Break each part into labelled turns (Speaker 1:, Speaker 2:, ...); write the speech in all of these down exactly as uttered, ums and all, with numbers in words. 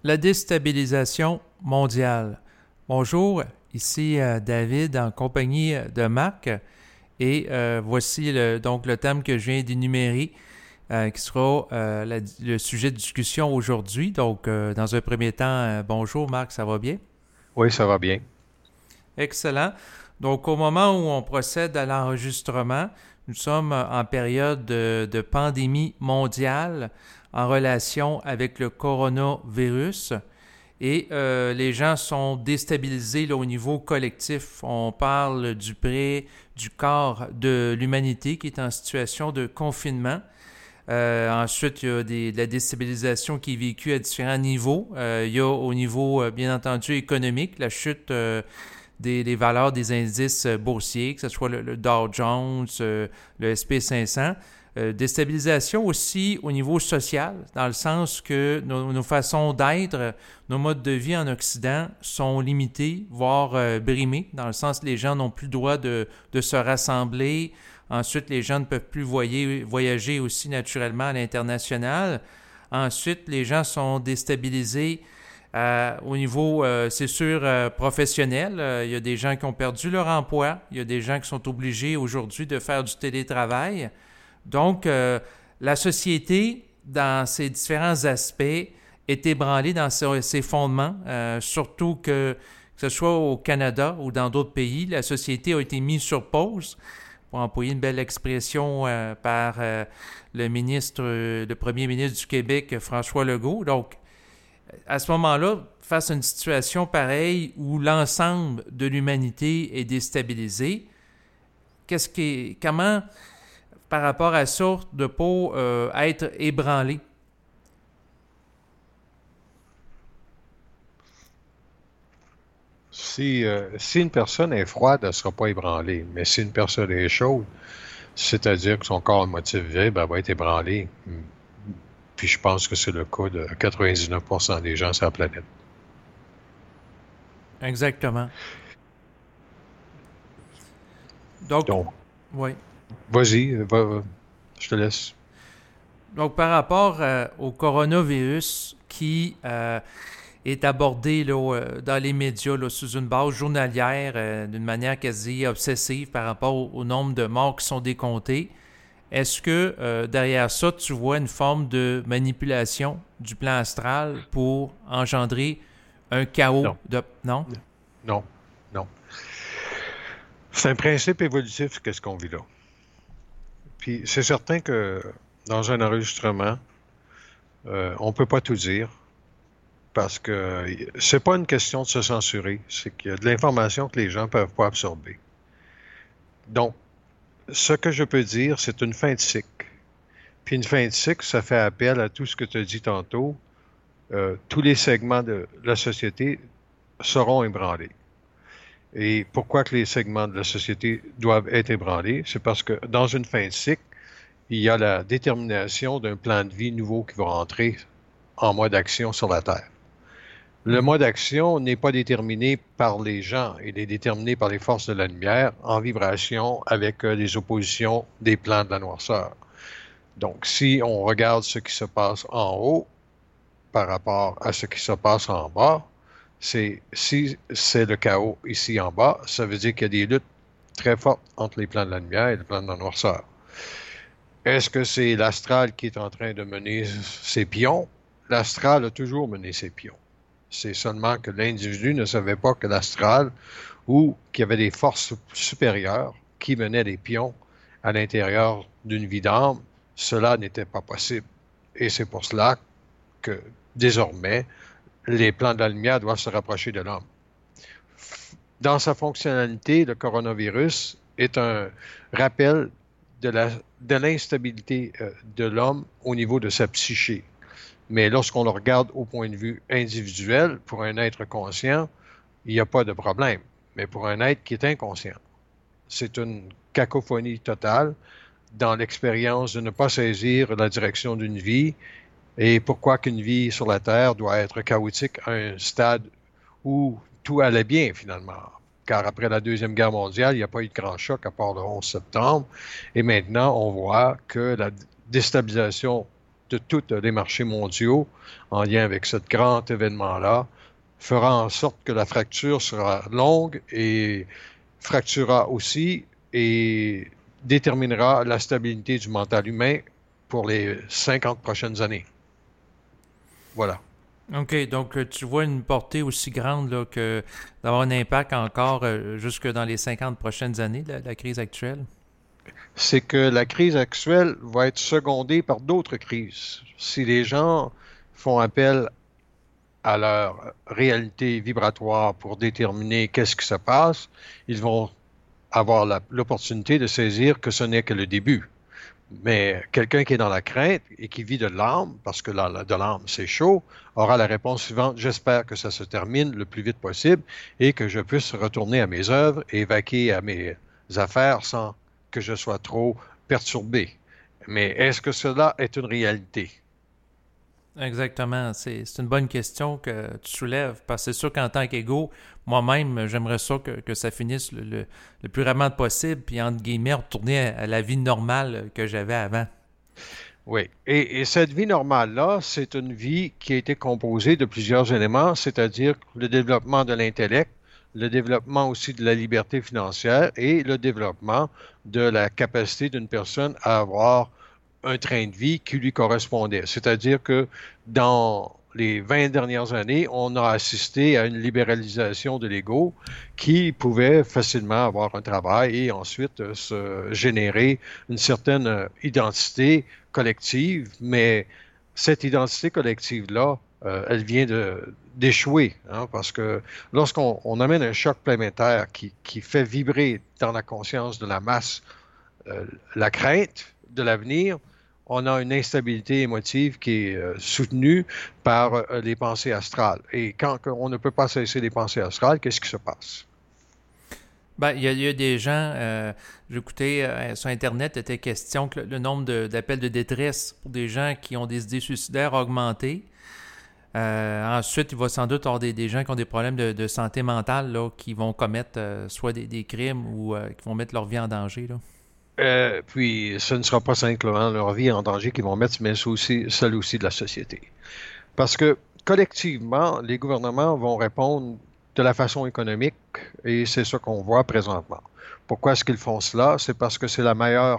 Speaker 1: La déstabilisation mondiale. Bonjour, ici euh, David en compagnie de Marc et euh, voici le, donc le thème que je viens d'énumérer euh, qui sera euh, la, le sujet de discussion aujourd'hui. Donc, euh, dans un premier temps, euh, bonjour Marc, ça va bien?
Speaker 2: Oui, ça va bien.
Speaker 1: Excellent. Donc, au moment où on procède à l'enregistrement, nous sommes en période de, de pandémie mondiale en relation avec le coronavirus. Et euh, les gens sont déstabilisés là, au niveau collectif. On parle du près du quart de l'humanité qui est en situation de confinement. Euh, ensuite, il y a des, de la déstabilisation qui est vécue à différents niveaux. Euh, il y a au niveau, euh, bien entendu, économique, la chute euh, des, des valeurs des indices boursiers, que ce soit le, le Dow Jones, euh, le S P cinq cents. Euh, déstabilisation aussi au niveau social, dans le sens que nos, nos façons d'être, nos modes de vie en Occident sont limités, voire euh, brimés, dans le sens que les gens n'ont plus le droit de, de se rassembler. Ensuite, les gens ne peuvent plus voyer, voyager aussi naturellement à l'international. Ensuite, les gens sont déstabilisés euh, au niveau, euh, c'est sûr, euh, professionnel. Euh, il y a des gens qui ont perdu leur emploi. Il y a des gens qui sont obligés aujourd'hui de faire du télétravail. Donc, euh, la société, dans ses différents aspects, est ébranlée dans ses, ses fondements, euh, surtout que, que ce soit au Canada ou dans d'autres pays, la société a été mise sur pause, pour employer une belle expression euh, par euh, le ministre, le premier ministre du Québec, François Legault. Donc, à ce moment-là, face à une situation pareille où l'ensemble de l'humanité est déstabilisé, qu'est-ce qui est, comment par rapport à ça de pas euh, être ébranlé?
Speaker 2: Si, euh, si une personne est froide, elle ne sera pas ébranlée. Mais si une personne est chaude, c'est-à-dire que son corps émotif vibre, elle va être ébranlée. Puis je pense que c'est le cas de quatre-vingt-dix-neuf pour cent des gens sur la planète.
Speaker 1: Exactement. Donc,
Speaker 2: Donc,
Speaker 1: oui.
Speaker 2: vas-y, va, je te laisse.
Speaker 1: Donc, par rapport euh, au coronavirus qui euh, est abordé là, euh, dans les médias là, sous une base journalière euh, d'une manière quasi obsessive par rapport au, au nombre de morts qui sont décomptés, est-ce que euh, derrière ça, tu vois une forme de manipulation du plan astral pour engendrer un chaos
Speaker 2: Non,
Speaker 1: de... Non?
Speaker 2: non, non. C'est un principe évolutif, qu'est-ce qu'on vit là. Puis c'est certain que dans un enregistrement, euh, on ne peut pas tout dire. Parce que c'est pas une question de se censurer, c'est qu'il y a de l'information que les gens peuvent pas absorber. Donc, ce que je peux dire, c'est une fin de cycle. Puis une fin de cycle, ça fait appel à tout ce que tu as dit tantôt. Euh, tous les segments de la société seront ébranlés. Et pourquoi que les segments de la société doivent être ébranlés? C'est parce que dans une fin de cycle, il y a la détermination d'un plan de vie nouveau qui va rentrer en mode action sur la Terre. Le
Speaker 1: Mhm.
Speaker 2: mode d'action n'est pas déterminé par les gens, il est déterminé par les forces de la lumière en vibration avec euh, les oppositions des plans de la noirceur. Donc, si on regarde ce qui se passe en haut par rapport à ce qui se passe en bas, c'est si c'est le chaos ici en bas, ça veut dire qu'il y a des luttes très fortes entre les plans de la lumière et les plans de la noirceur. Est-ce que c'est l'astral qui est en train de mener ses pions? L'astral a toujours mené ses pions. C'est seulement que l'individu ne savait pas que l'astral ou qu'il y avait des forces supérieures qui menaient les pions à l'intérieur d'une vie d'âme. Cela n'était pas possible. Et c'est pour cela que désormais, les plans de la lumière doivent se rapprocher de l'homme. Dans sa fonctionnalité, le coronavirus est un rappel de la, de l'instabilité euh, de l'homme au niveau de sa psyché. Mais lorsqu'on le regarde au point de vue individuel, pour un être conscient, il n'y a pas de problème. Mais pour un être qui est inconscient, c'est une cacophonie totale dans l'expérience de ne pas saisir la direction d'une vie et pourquoi qu'une vie sur la Terre doit être chaotique à un stade où tout allait bien finalement. Car après la Deuxième Guerre mondiale, il n'y a pas eu de grand choc à part le onze septembre. Et maintenant, on voit que la déstabilisation de tous les marchés mondiaux en lien avec ce grand événement-là fera en sorte que la fracture sera longue et fracturera aussi et déterminera la stabilité du mental humain pour les cinquante prochaines années. Voilà.
Speaker 1: OK, donc euh, tu vois une portée aussi grande là, que d'avoir un impact encore euh, jusque dans les cinquante prochaines années, la, la crise actuelle?
Speaker 2: C'est que la crise actuelle va être secondée par d'autres crises. Si les gens font appel à leur réalité vibratoire pour déterminer qu'est-ce qui se passe, ils vont avoir la- l'opportunité de saisir que ce n'est que le début. Mais quelqu'un qui est dans la crainte et qui vit de l'âme, parce que là, là, de l'âme, c'est chaud, aura la réponse suivante: j'espère que ça se termine le plus vite possible et que je puisse retourner à mes œuvres et vaquer à mes affaires sans que je sois trop perturbé. Mais est-ce que cela est une réalité?
Speaker 1: Exactement. C'est, c'est une bonne question que tu soulèves, parce que c'est sûr qu'en tant qu'égo, moi-même, j'aimerais ça que, que ça finisse le, le, le plus rapidement possible, puis entre guillemets, retourner à, à la vie normale que j'avais avant.
Speaker 2: Oui. Et, et cette vie normale-là, c'est une vie qui a été composée de plusieurs éléments, c'est-à-dire le développement de l'intellect, le développement aussi de la liberté financière et le développement de la capacité d'une personne à avoir un train de vie qui lui correspondait. C'est-à-dire que dans les vingt dernières années, on a assisté à une libéralisation de l'ego qui pouvait facilement avoir un travail et ensuite euh, se générer une certaine euh, identité collective, mais cette identité collective-là, euh, elle vient de, d'échouer, hein, parce que lorsqu'on on amène un choc planétaire qui, qui fait vibrer dans la conscience de la masse euh, la crainte de l'avenir, on a une instabilité émotive qui est euh, soutenue par euh, les pensées astrales. Et quand on ne peut pas cesser les pensées astrales, qu'est-ce qui se passe?
Speaker 1: Ben, il y a, il y a des gens, euh, j'écoutais euh, sur Internet, il était question que le, le nombre de- d'appels de détresse pour des gens qui ont des idées suicidaires a augmenté. Euh, ensuite, il va sans doute avoir des, des gens qui ont des problèmes de, de santé mentale là, qui vont commettre euh, soit des, des crimes ou euh, qui vont mettre leur vie en danger. Là.
Speaker 2: Euh, puis, ce ne sera pas simplement leur vie en danger qu'ils vont mettre, mais c'est aussi celle aussi de la société. Parce que collectivement, les gouvernements vont répondre de la façon économique et c'est ce qu'on voit présentement. Pourquoi est-ce qu'ils font cela? C'est parce que c'est la meilleure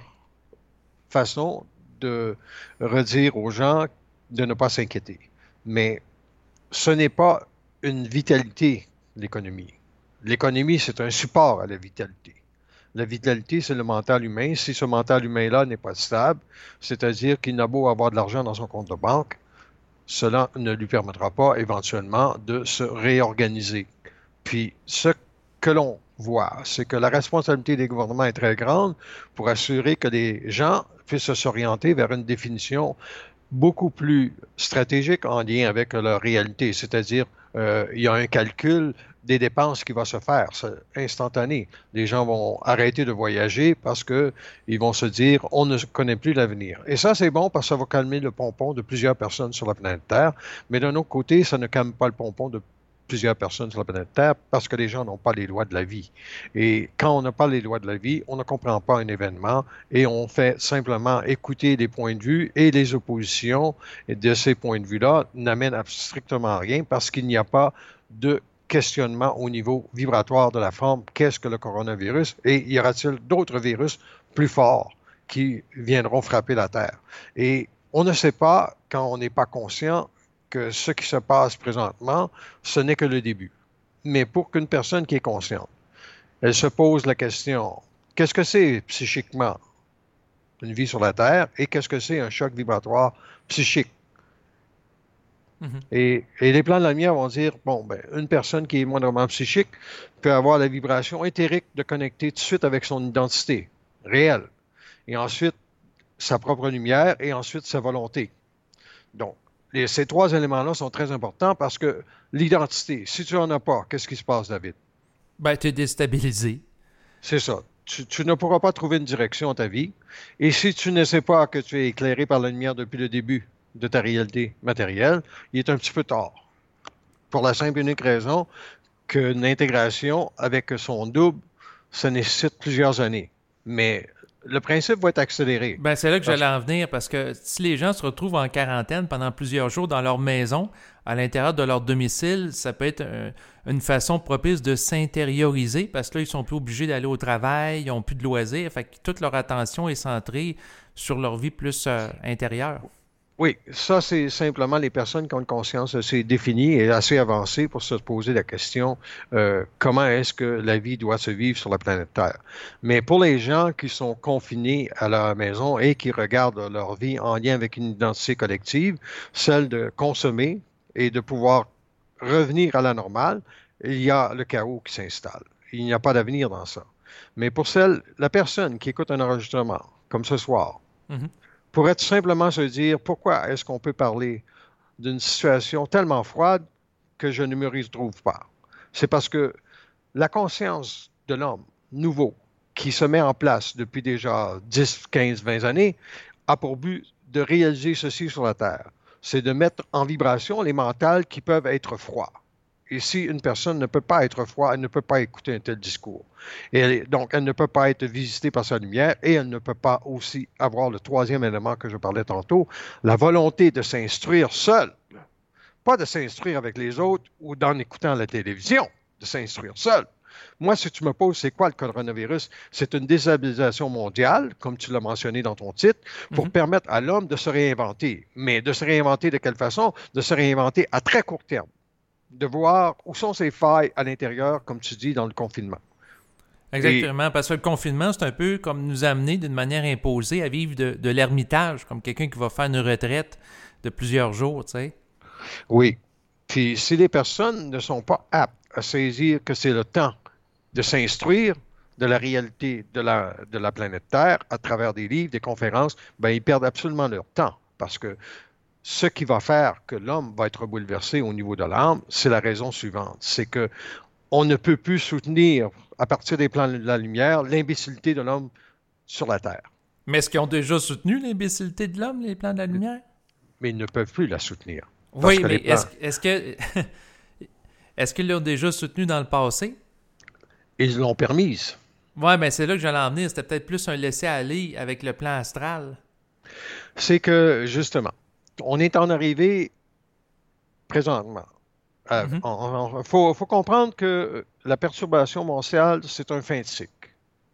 Speaker 2: façon de redire aux gens de ne pas s'inquiéter. Mais ce n'est pas une vitalité, l'économie. L'économie, c'est un support à la vitalité. La vitalité, c'est le mental humain. Si ce mental humain-là n'est pas stable, c'est-à-dire qu'il n'a beau avoir de l'argent dans son compte de banque, cela ne lui permettra pas éventuellement de se réorganiser. Puis ce que l'on voit, c'est que la responsabilité des gouvernements est très grande pour assurer que les gens puissent s'orienter vers une définition beaucoup plus stratégique en lien avec leur réalité, c'est-à-dire euh, il y a un calcul des dépenses qui va se faire, c'est instantané. Les gens vont arrêter de voyager parce que ils vont se dire on ne connaît plus l'avenir. Et ça, c'est bon parce que ça va calmer le pompon de plusieurs personnes sur la planète Terre, mais d'un autre côté, ça ne calme pas le pompon de plusieurs personnes sur la planète Terre parce que les gens n'ont pas les lois de la vie. Et quand on n'a pas les lois de la vie, on ne comprend pas un événement et on fait simplement écouter les points de vue et les oppositions de ces points de vue-là n'amènent strictement rien parce qu'il n'y a pas de questionnement au niveau vibratoire de la forme. Qu'est-ce que le coronavirus? Et y aura-t-il d'autres virus plus forts qui viendront frapper la Terre? Et on ne sait pas, quand on n'est pas conscient, que ce qui se passe présentement, ce n'est que le début. Mais pour qu'une personne qui est consciente, elle se pose la question, qu'est-ce que c'est psychiquement une vie sur la Terre et qu'est-ce que c'est un choc vibratoire psychique?
Speaker 1: Mhm.
Speaker 2: Et, et les plans de la lumière vont dire, bon, ben, une personne qui est moindrement psychique peut avoir la vibration éthérique de connecter tout de suite avec son identité réelle. Et ensuite, sa propre lumière et ensuite sa volonté. Donc, les, ces trois éléments-là sont très importants parce que l'identité, si tu n'en as pas, qu'est-ce qui se passe, David?
Speaker 1: Ben, tu es déstabilisé.
Speaker 2: C'est ça. Tu, tu ne pourras pas trouver une direction à ta vie. Et si tu ne sais pas que tu es éclairé par la lumière depuis le début de ta réalité matérielle, il est un petit peu tard. Pour la simple et unique raison qu'une intégration avec son double, ça nécessite plusieurs années. Mais le principe va être accéléré.
Speaker 1: Ben, c'est là que
Speaker 2: Parce-
Speaker 1: j'allais en venir parce que si les gens se retrouvent en quarantaine pendant plusieurs jours dans leur maison, à l'intérieur de leur domicile, ça peut être un- une façon propice de s'intérioriser parce que là, ils sont plus obligés d'aller au travail, ils n'ont plus de loisirs, fait que toute leur attention est centrée sur leur vie plus euh, intérieure.
Speaker 2: Oui, ça, c'est simplement les personnes qui ont une conscience assez définie et assez avancée pour se poser la question euh, comment est-ce que la vie doit se vivre sur la planète Terre. Mais pour les gens qui sont confinés à leur maison et qui regardent leur vie en lien avec une identité collective, celle de consommer et de pouvoir revenir à la normale, il y a le chaos qui s'installe. Il n'y a pas d'avenir dans ça. Mais pour celle, la personne qui écoute un enregistrement, comme ce soir,
Speaker 1: Mhm.
Speaker 2: pourrait tout simplement se dire pourquoi est-ce qu'on peut parler d'une situation tellement froide que je ne me retrouve pas. C'est parce que la conscience de l'homme nouveau qui se met en place depuis déjà dix, quinze, vingt années a pour but de réaliser ceci sur la Terre. C'est de mettre en vibration les mentales qui peuvent être froids. Et si une personne ne peut pas être froide, elle ne peut pas écouter un tel discours. Et elle- donc, elle ne peut pas être visitée par sa lumière et elle ne peut pas aussi avoir le troisième élément que je parlais tantôt, la volonté de s'instruire seule, pas de s'instruire avec les autres ou d'en écoutant la télévision, de s'instruire seul. Moi, si tu me poses, c'est quoi le coronavirus? C'est une déstabilisation mondiale, comme tu l'as mentionné dans ton titre, pour
Speaker 1: Mhm.
Speaker 2: permettre à l'homme de se réinventer. Mais de se réinventer de quelle façon? De se réinventer à très court terme. De voir où sont ses failles à l'intérieur, comme tu dis, dans le confinement. Et
Speaker 1: Exactement, parce que le confinement, c'est un peu comme nous amener d'une manière imposée à vivre de, de l'ermitage, comme quelqu'un qui va faire une retraite de plusieurs jours, tu sais.
Speaker 2: oui. Puis si les personnes ne sont pas aptes à saisir que c'est le temps de s'instruire de la réalité de la, de la planète Terre à travers des livres, des conférences, ben, ils perdent absolument leur temps. Parce que ce qui va faire que l'homme va être bouleversé au niveau de l'âme, c'est la raison suivante. C'est que on ne peut plus soutenir, à partir des plans de la lumière, l'imbécilité de l'homme sur la Terre.
Speaker 1: Mais est-ce qu'ils ont déjà soutenu l'imbécilité de l'homme, les plans de la lumière?
Speaker 2: Mais ils ne peuvent plus la soutenir. Parce
Speaker 1: Oui,
Speaker 2: que
Speaker 1: mais
Speaker 2: les plans,
Speaker 1: est-ce est-ce que est-ce qu'ils l'ont déjà soutenu dans le passé?
Speaker 2: ils l'ont permise.
Speaker 1: Ouais, ben c'est là que j'allais en venir. C'était peut-être plus un laisser-aller avec le plan astral.
Speaker 2: C'est que, justement, on est en arrivée présentement. Il
Speaker 1: Mhm.
Speaker 2: faut, faut comprendre que la perturbation mondiale, c'est un fin de cycle.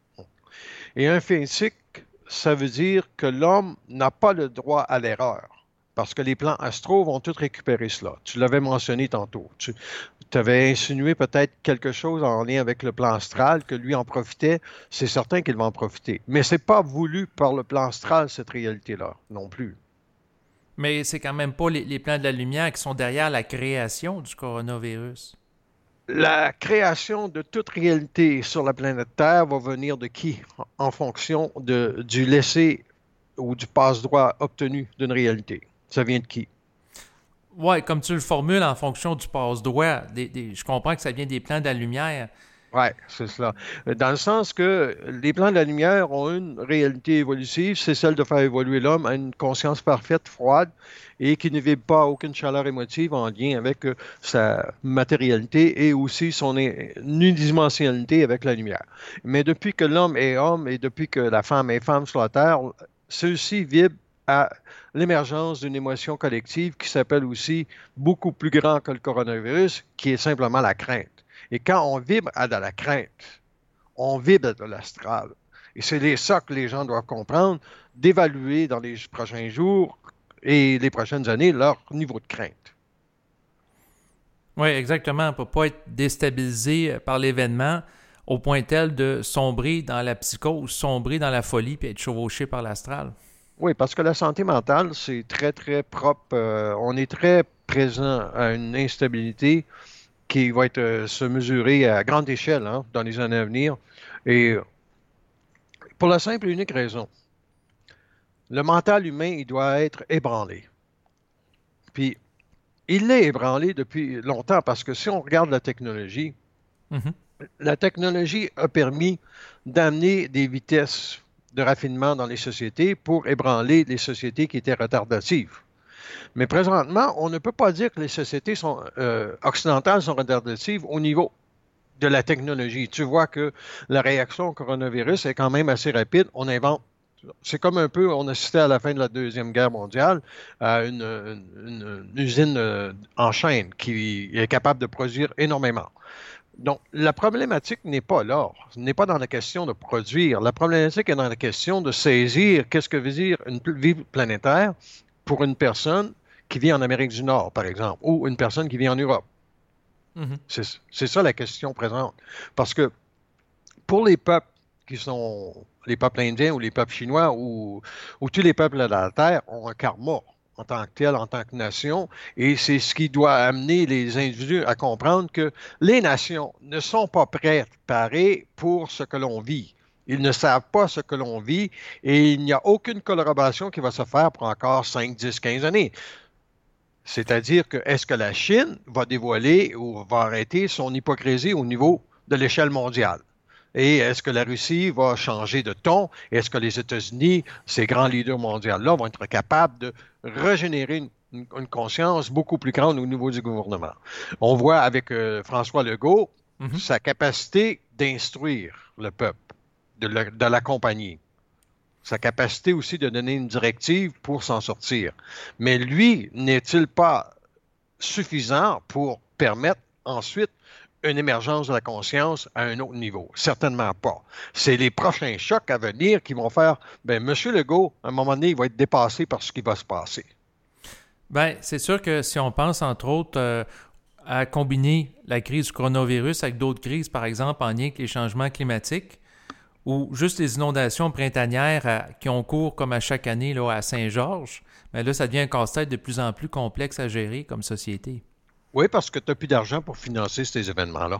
Speaker 2: Et un fin de cycle, ça veut dire que l'homme n'a pas le droit à l'erreur. Parce que les plans astraux vont tout récupérer cela. Tu l'avais mentionné tantôt. Tu avais insinué peut-être quelque chose en lien avec le plan astral, que lui en profitait. C'est certain qu'il va en profiter. Mais ce n'est pas voulu par le plan astral, cette réalité-là, non plus.
Speaker 1: Mais c'est quand même pas les, les plans de la lumière qui sont derrière la création du coronavirus.
Speaker 2: La création de toute réalité sur la planète Terre va venir de qui? En fonction de, du laisser ou du passe-droit obtenu d'une réalité. Ça vient de qui?
Speaker 1: Ouais, comme tu le formules en fonction du passe-droit, des- des- je comprends que ça vient des plans de la lumière.
Speaker 2: Oui, c'est cela. Dans le sens que les plans de la lumière ont une réalité évolutive, c'est celle de faire évoluer l'homme à une conscience parfaite, froide, et qui ne vibre pas aucune chaleur émotive en lien avec euh, sa matérialité et aussi son é- unidimensionnalité avec la lumière. Mais depuis que l'homme est homme et depuis que la femme est femme sur la Terre, ceux-ci vibrent à l'émergence d'une émotion collective qui s'appelle aussi beaucoup plus grand que le coronavirus, qui est simplement la crainte. Et quand on vibre à de la crainte, on vibre de l'astral. Et c'est les- ça que les gens doivent comprendre, d'évaluer dans les prochains jours et les prochaines années leur niveau de crainte.
Speaker 1: Oui, exactement, pour pas être déstabilisé par l'événement au point tel de sombrer dans la psychose, sombrer dans la folie puis être chevauché par l'astral.
Speaker 2: Oui, parce que la santé mentale, c'est très, très propre. Euh, on est très présent à une instabilité qui va être, euh, se mesurer à grande échelle hein, dans les années à venir. Et pour la simple et unique raison, le mental humain, il doit être ébranlé. Puis, il l'est ébranlé depuis longtemps parce que si on regarde la technologie,
Speaker 1: Mhm.
Speaker 2: la technologie a permis d'amener des vitesses de raffinement dans les sociétés pour ébranler les sociétés qui étaient retardatives. Mais présentement, on ne peut pas dire que les sociétés sont, euh, occidentales sont retardatives au niveau. de la technologie. Tu vois que la réaction au coronavirus est quand même assez rapide. On invente. C'est comme un peu, on assistait à la fin de la Deuxième Guerre mondiale à une, une- une usine euh, en chaîne qui est capable de produire énormément. Donc, la problématique n'est pas là, n'est pas dans la question de produire. La problématique est dans la question de saisir qu'est-ce que veut dire une vie planétaire pour une personne qui vit en Amérique du Nord, par exemple, ou une personne qui vit en Europe.
Speaker 1: Mhm.
Speaker 2: C'est c'est ça la question présente. Parce que pour les peuples qui sont les peuples indiens ou les peuples chinois ou, ou tous les peuples de la Terre ont un karma en tant que tel, en tant que nation, et c'est ce qui doit amener les individus à comprendre que les nations ne sont pas préparées pour ce que l'on vit. Ils ne savent pas ce que l'on vit et il n'y a aucune collaboration qui va se faire pour encore cinq, dix, quinze années. C'est-à-dire que est-ce que la Chine va dévoiler ou va arrêter son hypocrisie au niveau de l'échelle mondiale? Et est-ce que la Russie va changer de ton? Est-ce que les États-Unis, ces grands leaders mondiaux-là, vont être capables de régénérer une, une- une conscience beaucoup plus grande au niveau du gouvernement? On voit avec euh, François Legault
Speaker 1: Mhm.
Speaker 2: sa capacité d'instruire le peuple, de le- de l'accompagner, sa capacité aussi de donner une directive pour s'en sortir. Mais lui, n'est-il pas suffisant pour permettre ensuite une émergence de la conscience à un autre niveau? Certainement pas. C'est les prochains chocs à venir qui vont faire, ben, M. Legault, à un moment donné, il va être dépassé par ce qui va se passer.
Speaker 1: Ben, c'est sûr que si on pense, entre autres, euh, à combiner la crise du coronavirus avec d'autres crises, par exemple en lien avec les changements climatiques, ou juste les inondations printanières à- qui ont cours comme à chaque année là, à Saint-Georges, mais là, ça devient un casse-tête de plus en plus complexe à gérer comme société.
Speaker 2: Oui, parce que tu n'as plus d'argent pour financer ces événements-là.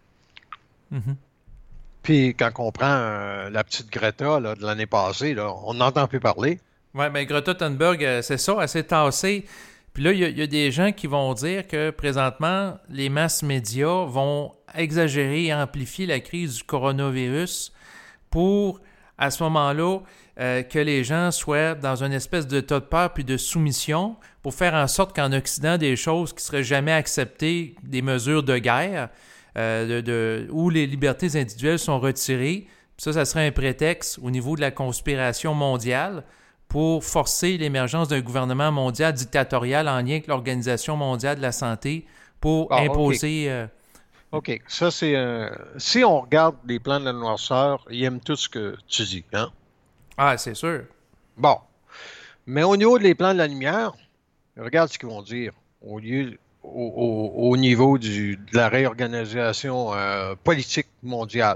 Speaker 1: Mhm.
Speaker 2: Puis quand on prend euh, la petite Greta là, de l'année passée, là, on n'entend plus parler.
Speaker 1: Oui, mais Greta Thunberg, euh, c'est ça, elle s'est tassée. Puis là, il y, a- il y a des gens qui vont dire que présentement, les masses médias vont exagérer et amplifier la crise du coronavirus pour, à ce moment-là, euh, que les gens soient dans une espèce de tas de peur puis de soumission pour faire en sorte qu'en Occident, des choses qui seraient jamais acceptées, des mesures de guerre, euh, de, de- où les libertés individuelles sont retirées. Puis ça, ça serait un prétexte au niveau de la conspiration mondiale pour forcer l'émergence d'un gouvernement mondial dictatorial en lien avec l'Organisation mondiale de la santé pour
Speaker 2: Bon, OK.
Speaker 1: imposer... euh,
Speaker 2: OK. Ça, c'est un... Si on regarde les plans de la noirceur, ils aiment tout ce que tu dis, hein?
Speaker 1: Ah, c'est sûr.
Speaker 2: Bon. Mais au niveau des plans de la lumière, regarde ce qu'ils vont dire. Au lieu, au, au- au niveau du- de la réorganisation euh, politique mondiale.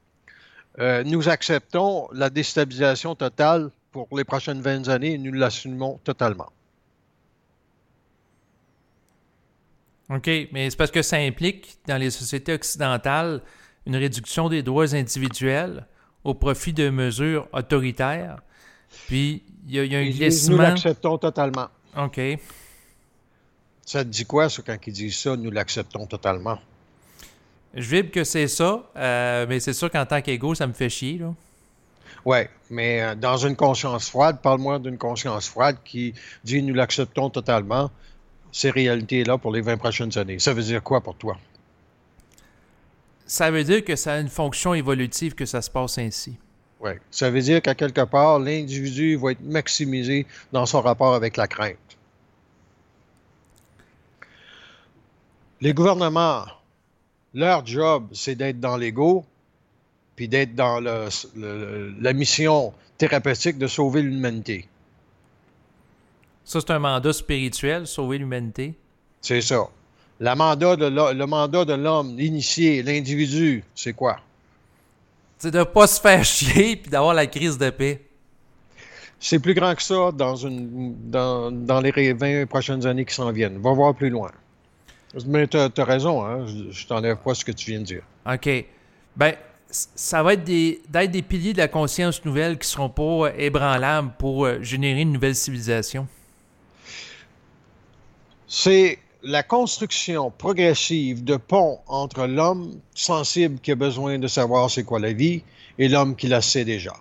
Speaker 2: Euh, nous acceptons la déstabilisation totale pour les prochaines vingt années et nous l'assumons totalement.
Speaker 1: OK, mais c'est parce que ça implique, dans les sociétés occidentales, une réduction des droits individuels au profit de mesures autoritaires. Puis, il y, a il y a un
Speaker 2: Ils disent, nous
Speaker 1: glissement.
Speaker 2: l'acceptons totalement.
Speaker 1: OK.
Speaker 2: Ça te dit quoi, ça, quand ils disent ça, nous l'acceptons totalement?
Speaker 1: Je vibre que c'est ça, euh, mais c'est sûr qu'en tant qu'égo, ça me fait chier, là.
Speaker 2: Oui, mais euh, dans une conscience froide, parle-moi d'une conscience froide qui dit nous l'acceptons totalement, ces réalités-là pour les vingt prochaines années. Ça veut dire quoi pour toi?
Speaker 1: Ça veut dire que ça a une fonction évolutive que ça se passe ainsi.
Speaker 2: Oui. Ça veut dire qu'à quelque part, l'individu va être maximisé dans son rapport avec la crainte. Les gouvernements, leur job, c'est d'être dans l'ego, puis d'être dans le- le- la mission thérapeutique de sauver l'humanité.
Speaker 1: Ça, c'est un mandat spirituel, sauver l'humanité.
Speaker 2: C'est ça. La mandat de l'ho- le mandat de l'homme, l'initié, l'individu, c'est quoi?
Speaker 1: C'est de pas se faire chier puis d'avoir la crise de paix.
Speaker 2: C'est plus grand que ça dans, une, dans, dans les vingt prochaines années qui s'en viennent. Va voir plus loin. Mais tu as raison, hein? Je, je t'enlève pas ce que tu viens de dire.
Speaker 1: OK. Ben, ça va être des, d'être des piliers de la conscience nouvelle qui seront pas euh, ébranlables pour euh, générer une nouvelle civilisation.
Speaker 2: C'est la construction progressive de ponts entre l'homme sensible qui a besoin de savoir c'est quoi la vie et l'homme qui la sait déjà.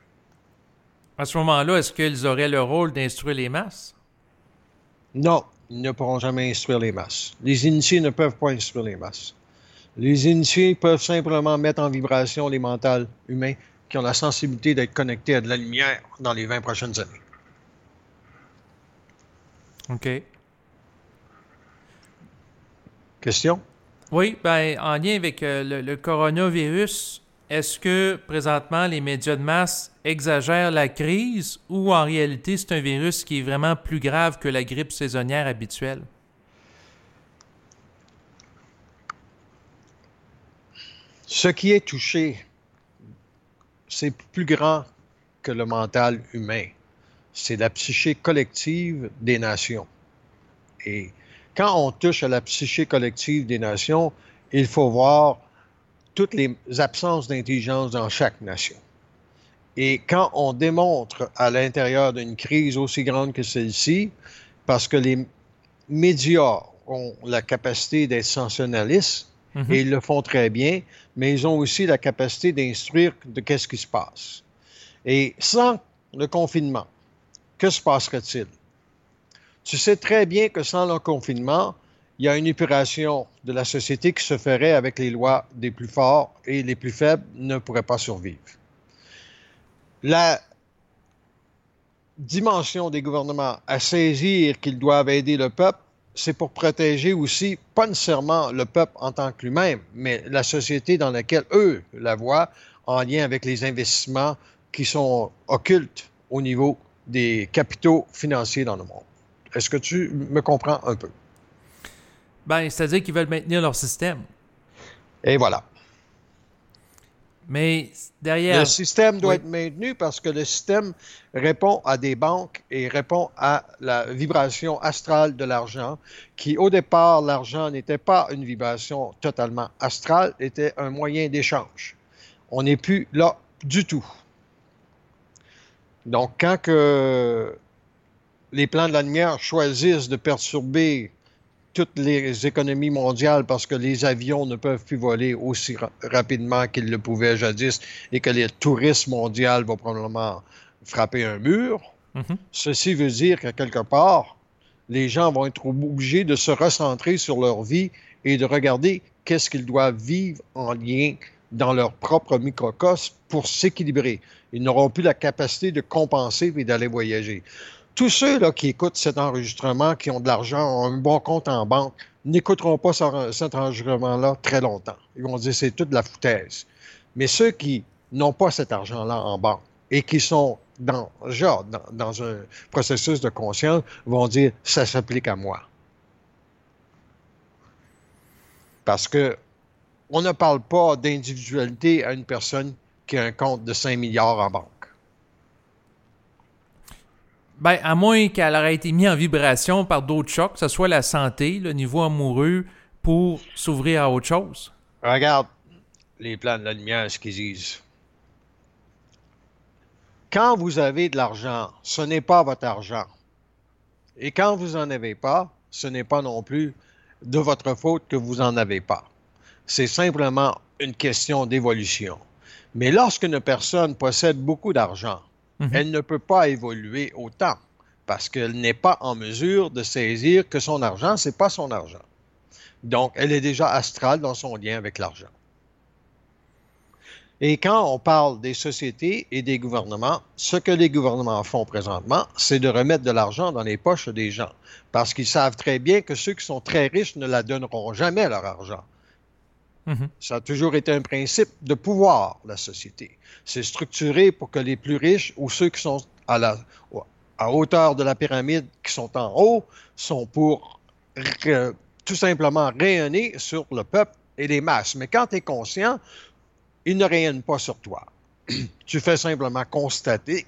Speaker 1: À ce moment-là, est-ce qu'ils auraient le rôle d'instruire les masses?
Speaker 2: Non, ils ne pourront jamais instruire les masses. Les initiés ne peuvent pas instruire les masses. Les initiés peuvent simplement mettre en vibration les mentales humains qui ont la sensibilité d'être connectés à de la lumière dans les vingt prochaines années.
Speaker 1: OK.
Speaker 2: Question?
Speaker 1: Oui, ben, en lien avec euh, le, le coronavirus, est-ce que présentement les médias de masse exagèrent la crise ou en réalité c'est un virus qui est vraiment plus grave que la grippe saisonnière habituelle?
Speaker 2: Ce qui est touché, c'est plus grand que le mental humain. C'est la psyché collective des nations. Et quand on touche à la psyché collective des nations, il faut voir toutes les absences d'intelligence dans chaque nation. Et quand on démontre à l'intérieur d'une crise aussi grande que celle-ci, parce que les médias ont la capacité d'être sensationnalistes, mm-hmm. et ils le font très bien, mais ils ont aussi la capacité d'instruire de qu'est-ce qui se passe. Et sans le confinement, que se passerait-il? Tu sais très bien que sans le confinement, il y a une épuration de la société qui se ferait avec les lois des plus forts et les plus faibles ne pourraient pas survivre. La dimension des gouvernements à saisir qu'ils doivent aider le peuple, c'est pour protéger aussi, pas nécessairement le peuple en tant que lui-même, mais la société dans laquelle eux la voient en lien avec les investissements qui sont occultes au niveau des capitaux financiers dans le monde. Est-ce que tu me comprends un peu?
Speaker 1: Ben, c'est-à-dire qu'ils veulent maintenir leur système.
Speaker 2: Et voilà.
Speaker 1: Mais derrière...
Speaker 2: Le système doit
Speaker 1: oui.
Speaker 2: être maintenu parce que le système répond à des banques et répond à la vibration astrale de l'argent, qui au départ, l'argent n'était pas une vibration totalement astrale, était un moyen d'échange. On n'est plus là du tout. Donc, quand que les plans de la lumière choisissent de perturber toutes les économies mondiales parce que les avions ne peuvent plus voler aussi ra- rapidement qu'ils le pouvaient jadis et que le tourisme mondial va probablement frapper un mur, mm-hmm. ceci veut dire qu'à quelque part, les gens vont être obligés de se recentrer sur leur vie et de regarder qu'est-ce qu'ils doivent vivre en lien dans leur propre microcosme pour s'équilibrer. Ils n'auront plus la capacité de compenser et d'aller voyager. Tous ceux là, qui écoutent cet enregistrement, qui ont de l'argent, ont un bon compte en banque, n'écouteront pas cet enregistrement-là très longtemps. Ils vont dire c'est toute de la foutaise. Mais ceux qui n'ont pas cet argent-là en banque et qui sont dans, genre, dans, dans un processus de conscience vont dire ça s'applique à moi. Parce que on ne parle pas d'individualité à une personne qui a un compte de cinq milliards en banque.
Speaker 1: Ben, à moins qu'elle aurait été mise en vibration par d'autres chocs, que ce soit la santé, le niveau amoureux, pour s'ouvrir à autre chose.
Speaker 2: Regarde les plans de la lumière, ce qu'ils disent. Quand vous avez de l'argent, ce n'est pas votre argent. Et quand vous n'en avez pas, ce n'est pas non plus de votre faute que vous n'en avez pas. C'est simplement une question d'évolution. Mais lorsqu'une personne possède beaucoup d'argent, mm-hmm. elle ne peut pas évoluer autant parce qu'elle n'est pas en mesure de saisir que son argent, ce n'est pas son argent. Donc, elle est déjà astrale dans son lien avec l'argent. Et quand on parle des sociétés et des gouvernements, ce que les gouvernements font présentement, c'est de remettre de l'argent dans les poches des gens parce qu'ils savent très bien que ceux qui sont très riches ne la donneront jamais leur argent. Mm-hmm. Ça a toujours été un principe de pouvoir, la société. C'est structuré pour que les plus riches ou ceux qui sont à, la, à hauteur de la pyramide, qui sont en haut, sont pour euh, tout simplement rayonner sur le peuple et les masses. Mais quand tu es conscient, ils ne rayonnent pas sur toi. Tu fais simplement constater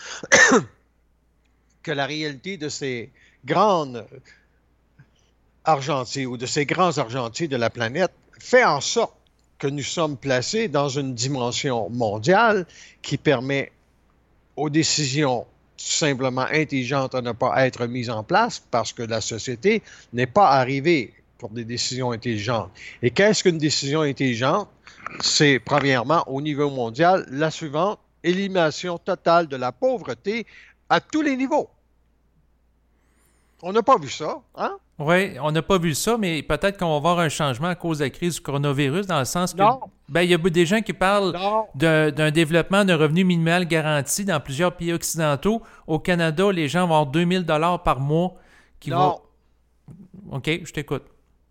Speaker 2: que la réalité de ces grandes argentiers ou de ces grands argentiers de la planète fait en sorte que nous sommes placés dans une dimension mondiale qui permet aux décisions tout simplement intelligentes à ne pas être mises en place parce que la société n'est pas arrivée pour des décisions intelligentes. Et qu'est-ce qu'une décision intelligente? C'est premièrement au niveau mondial la suivante, élimination totale de la pauvreté à tous les niveaux. On n'a pas vu ça, hein?
Speaker 1: Oui, on n'a pas vu ça, mais peut-être qu'on va voir un changement à cause de la crise du coronavirus, dans le sens que,
Speaker 2: Non,
Speaker 1: ben, il y a des gens qui parlent
Speaker 2: non.
Speaker 1: d'un d'un développement d'un revenu minimal garanti dans plusieurs pays occidentaux. Au Canada, les gens vont avoir deux mille dollars par mois qui vont...
Speaker 2: Non,
Speaker 1: OK, je t'écoute.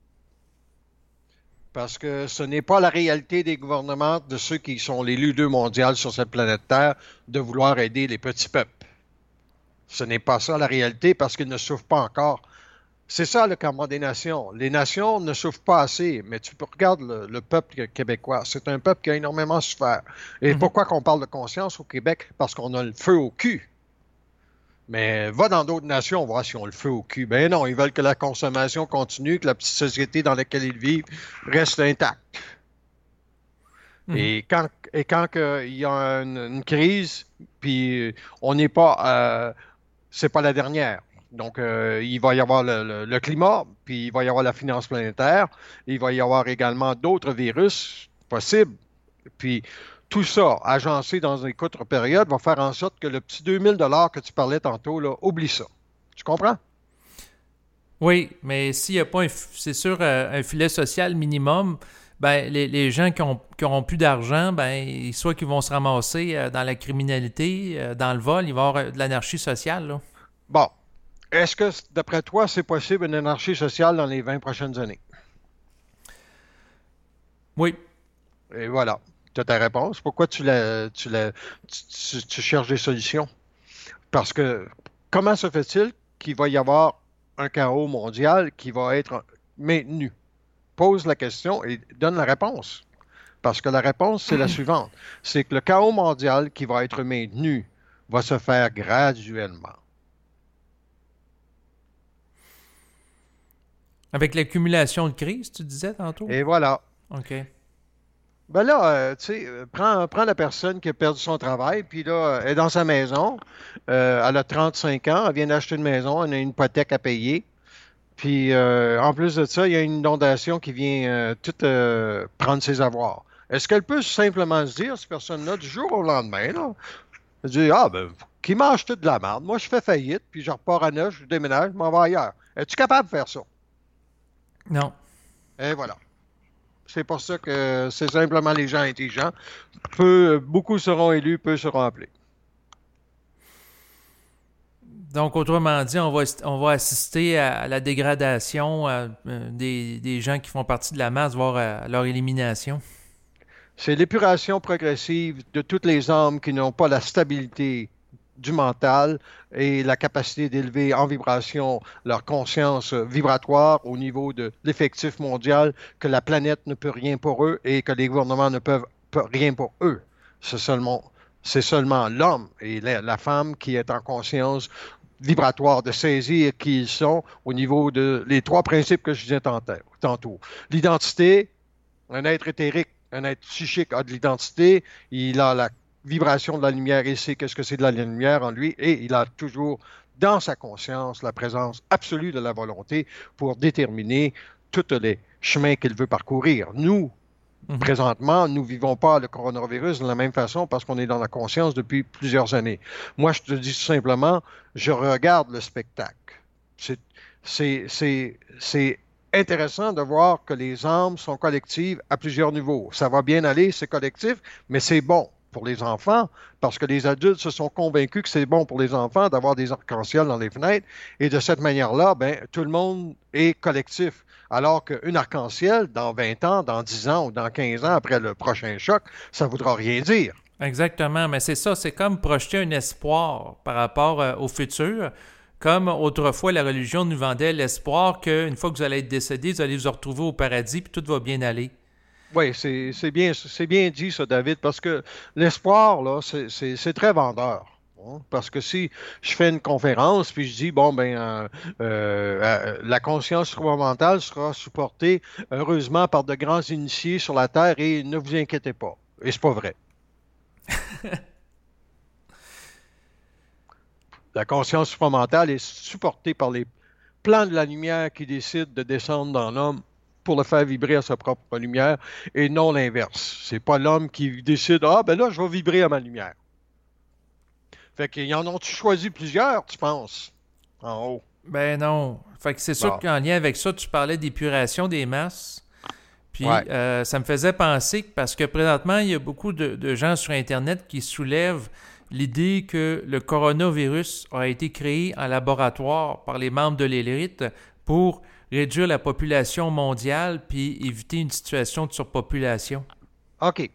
Speaker 2: parce que ce n'est pas la réalité des gouvernements de ceux qui sont les leaders mondiaux sur cette planète Terre de vouloir aider les petits peuples. Ce n'est pas ça la réalité parce qu'ils ne souffrent pas encore. C'est ça le karma des nations. Les nations ne souffrent pas assez, mais tu regardes le, le peuple québécois. C'est un peuple qui a énormément souffert. Et
Speaker 1: Mhm.
Speaker 2: pourquoi qu'on parle de conscience au Québec? Parce qu'on a le feu au cul. Mais va dans d'autres nations, voir si on le feu au cul. Ben non, ils veulent que la consommation continue, que la petite société dans laquelle ils vivent reste intacte.
Speaker 1: Mhm.
Speaker 2: Et quand, et quand que il y a une, une crise, puis on n'est pas, euh, c'est pas la dernière. Donc, euh, il va y avoir le, le- le climat, puis il va y avoir la finance planétaire, il va y avoir également d'autres virus possibles. Puis tout ça, agencé dans une courte période, va faire en sorte que le petit deux mille dollars que tu parlais tantôt, là, oublie ça. Tu comprends?
Speaker 1: Oui, mais s'il n'y a pas, un f- c'est sûr, euh, un filet social minimum, ben, les, les gens qui ont, qui auront plus d'argent, ben, soit qu'ils vont se ramasser euh, dans la criminalité, euh, dans le vol, il va y avoir euh, de l'anarchie sociale, là.
Speaker 2: Bon. Est-ce que, d'après toi, c'est possible une anarchie sociale dans les vingt prochaines années?
Speaker 1: Oui.
Speaker 2: Et voilà. Tu as ta réponse. Pourquoi tu, la, tu, la, tu, tu- tu cherches des solutions? Parce que comment se fait-il qu'il va y avoir un chaos mondial qui va être maintenu? Pose la question et donne la réponse. Parce que la réponse, c'est la suivante. C'est que le chaos mondial qui va être maintenu va se faire graduellement.
Speaker 1: Avec l'accumulation de crises, tu disais tantôt?
Speaker 2: Et voilà.
Speaker 1: OK.
Speaker 2: Ben là, euh, tu sais, euh, prends, prends la personne qui a perdu son travail, puis là, elle est dans sa maison, euh, elle a trente-cinq ans, elle vient d'acheter une maison, elle a une hypothèque à payer, puis euh, en plus de ça, il y a une inondation qui vient euh, tout euh, prendre ses avoirs. Est-ce qu'elle peut simplement se dire, cette personne-là, du jour au lendemain, là, elle dit, ah ben, qui mange toute de la merde, moi je fais faillite, puis je repars à neuf, je déménage, je m'en vais ailleurs. Es-tu capable de faire ça?
Speaker 1: Non.
Speaker 2: Et voilà. C'est pour ça que c'est simplement les gens intelligents. Peu, beaucoup seront élus, peu seront appelés.
Speaker 1: Donc, autrement dit, on va, on va assister à, à la dégradation à, euh, des, des gens qui font partie de la masse, voire à leur élimination.
Speaker 2: C'est l'épuration progressive de toutes les âmes qui n'ont pas la stabilité du mental et la capacité d'élever en vibration leur conscience vibratoire au niveau de l'effectif mondial, que la planète ne peut rien pour eux et que les gouvernements ne peuvent rien pour eux. C'est seulement, c'est seulement l'homme et la, la femme qui est en conscience vibratoire de saisir qui ils sont au niveau de les trois principes que je disais tantôt. L'identité, un être éthérique, un être psychique a de l'identité, il a la vibration de la lumière, il sait qu'est-ce que c'est de la lumière en lui, et il a toujours dans sa conscience la présence absolue de la volonté pour déterminer tous les chemins qu'il veut parcourir. Nous,
Speaker 1: Mhm.
Speaker 2: présentement, nous ne vivons pas le coronavirus de la même façon parce qu'on est dans la conscience depuis plusieurs années. Moi, je te dis tout simplement, je regarde le spectacle. C'est, c'est, c'est, c'est intéressant de voir que les âmes sont collectives à plusieurs niveaux. Ça va bien aller, c'est collectif, mais c'est bon pour les enfants parce que les adultes se sont convaincus que c'est bon pour les enfants d'avoir des arcs-en-ciel dans les fenêtres et de cette manière-là, ben, tout le monde est collectif. Alors qu'un arc-en-ciel, dans vingt ans, dans dix ans ou dans quinze ans après le prochain choc, ça ne voudra rien dire.
Speaker 1: Exactement, mais c'est ça, c'est comme projeter un espoir par rapport euh, au futur. Comme autrefois, la religion nous vendait l'espoir qu'une fois que vous allez être décédé, vous allez vous retrouver au paradis puis tout va bien aller.
Speaker 2: Oui, c'est c'est bien, c'est bien dit ça, David, parce que l'espoir, là, c'est c'est- c'est très vendeur. Hein. Parce que si je fais une conférence, puis je dis, bon, ben, euh, euh, euh, la conscience supramentale sera supportée, heureusement, par de grands initiés sur la Terre, et ne vous inquiétez pas. Et c'est pas vrai. La conscience supramentale est supportée par les plans de la lumière qui décident de descendre dans l'homme pour le faire vibrer à sa propre lumière et non l'inverse. C'est pas l'homme qui décide, ah ben là, je vais vibrer à ma lumière. Fait qu'ils en ont-tu choisi plusieurs, tu penses, en haut?
Speaker 1: Ben non. Fait que c'est sûr
Speaker 2: Bon.
Speaker 1: qu'en lien avec ça, tu parlais d'épuration des masses. Puis
Speaker 2: Ouais.
Speaker 1: euh, ça me faisait penser que, parce que présentement, il y a beaucoup de, de gens sur Internet qui soulèvent l'idée que le coronavirus a été créé en laboratoire par les membres de l'élite pour réduire la population mondiale puis éviter une situation de surpopulation.
Speaker 2: OK.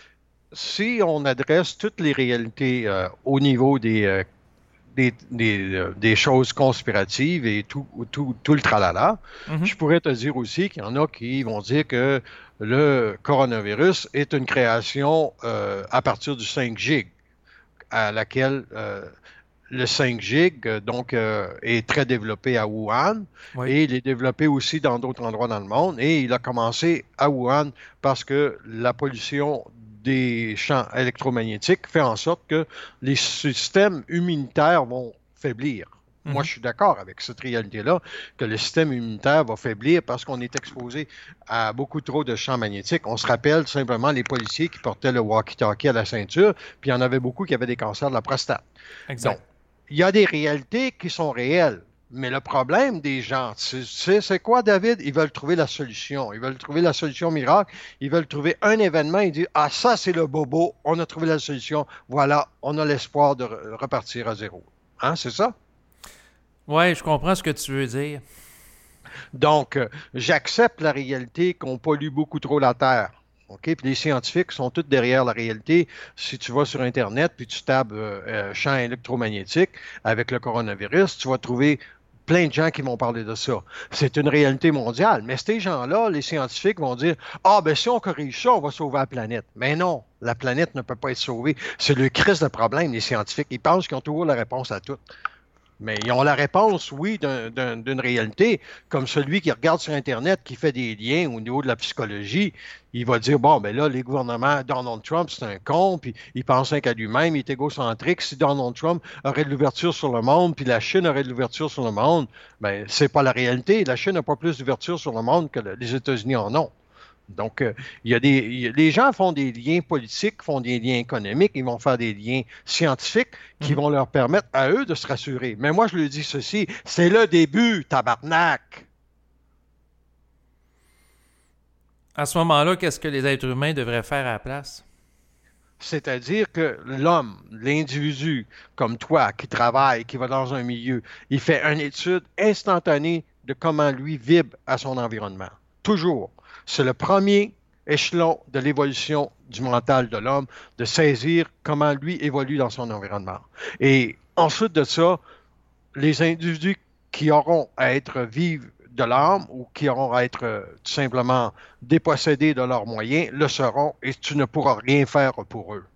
Speaker 2: Si on adresse toutes les réalités euh, au niveau des, euh, des, des, euh, des choses conspiratives et tout, tout, tout le tralala,
Speaker 1: Mhm.
Speaker 2: je pourrais te dire aussi qu'il y en a qui vont dire que le coronavirus est une création euh, à partir du cinq G, à laquelle euh, le cinq G euh, donc, euh, est très développé à Wuhan
Speaker 1: Oui.
Speaker 2: et il est développé aussi dans d'autres endroits dans le monde. Et il a commencé à Wuhan parce que la pollution des champs électromagnétiques fait en sorte que les systèmes immunitaires vont faiblir.
Speaker 1: Mhm.
Speaker 2: Moi, je suis d'accord avec cette réalité-là, que le système immunitaire va faiblir parce qu'on est exposé à beaucoup trop de champs magnétiques. On se rappelle simplement les policiers qui portaient le walkie-talkie à la ceinture, puis il y en avait beaucoup qui avaient des cancers de la prostate.
Speaker 1: Exact.
Speaker 2: Donc, il y a des réalités qui sont réelles. Mais le problème des gens, tu sais, c'est quoi, David? Ils veulent trouver la solution. Ils veulent trouver la solution miracle. Ils veulent trouver un événement. Ils disent, ah, ça, c'est le bobo. On a trouvé la solution. Voilà, on a l'espoir de re- repartir à zéro. Hein, c'est ça?
Speaker 1: Oui, je comprends ce que tu veux dire.
Speaker 2: Donc, euh, j'accepte la réalité qu'on pollue beaucoup trop la Terre. OK? Puis les scientifiques sont tous derrière la réalité. Si tu vas sur Internet puis tu tapes euh, euh, champ électromagnétique avec le coronavirus, tu vas trouver plein de gens qui vont parler de ça. C'est une réalité mondiale. Mais ces gens-là, les scientifiques vont dire, ah, ben si on corrige ça, on va sauver la planète. Mais non, la planète ne peut pas être sauvée. C'est le crise de problème, les scientifiques. Ils pensent qu'ils ont toujours la réponse à tout. Mais ils ont la réponse, oui, d'un- d'un- d'une réalité, comme celui qui regarde sur Internet, qui fait des liens au niveau de la psychologie. Il va dire, bon, ben là, les gouvernements, Donald Trump, c'est un con, puis il pense rien qu'à lui-même, il est égocentrique. Si Donald Trump aurait de l'ouverture sur le monde, puis la Chine aurait de l'ouverture sur le monde, ben, c'est pas la réalité. La Chine n'a pas plus d'ouverture sur le monde que le- les États-Unis en ont. Donc, euh, il y a des, il y a- les gens font des liens politiques, font des liens économiques, ils vont faire des liens scientifiques qui
Speaker 1: Mhm.
Speaker 2: vont leur permettre à eux de se rassurer. Mais moi, je leur dis ceci, c'est le début, tabarnak.
Speaker 1: À ce moment-là, qu'est-ce que les êtres humains devraient faire à la place?
Speaker 2: C'est-à-dire que l'homme, l'individu, comme toi, qui travaille, qui va dans un milieu, il fait une étude instantanée de comment lui vibre à son environnement. Toujours. C'est le premier échelon de l'évolution du mental de l'homme, de saisir comment lui évolue dans son environnement. Et ensuite de ça, les individus qui auront à être vivre de l'âme ou qui auront à être euh, tout simplement dépossédés de leurs moyens le seront et tu ne pourras rien faire pour eux.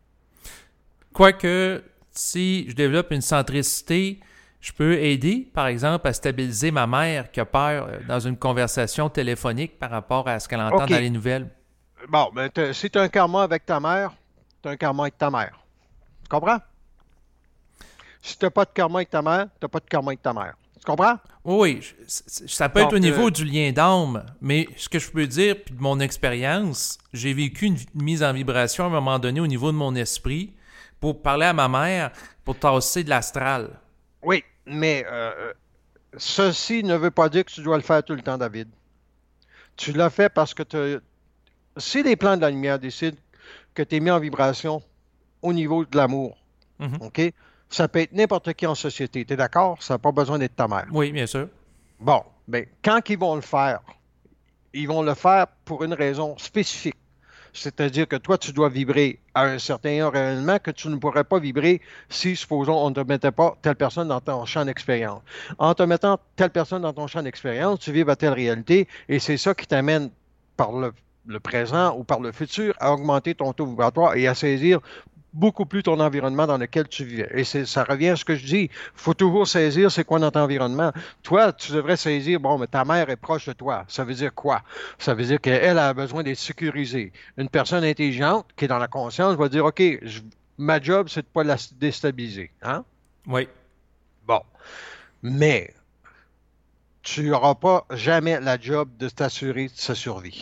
Speaker 1: Quoique, si je développe une centricité, je peux aider, par exemple, à stabiliser ma mère qui a peur euh, dans une conversation téléphonique par rapport à ce qu'elle entend
Speaker 2: OK.
Speaker 1: dans les nouvelles.
Speaker 2: Bon, ben, t'as- si tu as un karma avec ta mère, tu as un karma avec ta mère. Tu comprends? Si tu n'as pas de karma avec ta mère, tu n'as pas de karma avec ta mère. Tu comprends?
Speaker 1: Oui, oui, je- c- ça peut être au
Speaker 2: Donc,
Speaker 1: niveau
Speaker 2: euh,
Speaker 1: du lien d'âme, mais ce que je peux dire, puis de mon expérience, j'ai vécu une mise en vibration à un moment donné au niveau de mon esprit pour parler à ma mère, pour tasser de l'astral.
Speaker 2: oui, mais euh, ceci ne veut pas dire que tu dois le faire tout le temps, David. Tu l'as fait parce que t'as- si les plans de la lumière décident que tu es mis en vibration au niveau de l'amour,
Speaker 1: Mhm.
Speaker 2: OK? Ça peut être n'importe qui en société. Tu es d'accord? Ça n'a pas besoin d'être ta mère.
Speaker 1: Oui, bien sûr.
Speaker 2: Bon, ben, quand ils vont le faire, ils vont le faire pour une raison spécifique. C'est-à-dire que toi, tu dois vibrer à un certain heure réellement que tu ne pourrais pas vibrer si, supposons, on ne te mettait pas telle personne dans ton champ d'expérience. En te mettant telle personne dans ton champ d'expérience, tu vibres à telle réalité et c'est ça qui t'amène par le, le présent ou par le futur à augmenter ton taux vibratoire et à saisir beaucoup plus ton environnement dans lequel tu vis. Et c'est, ça revient à ce que je dis. Il faut toujours saisir c'est quoi notre environnement. Toi, tu devrais saisir, bon, mais ta mère est proche de toi. Ça veut dire quoi? Ça veut dire qu'elle a besoin d'être sécurisée. Une personne intelligente qui est dans la conscience va dire, OK, je- ma job, c'est de ne pas la déstabiliser. Hein?
Speaker 1: Oui.
Speaker 2: Bon. Mais tu n'auras pas jamais la job de t'assurer de sa survie.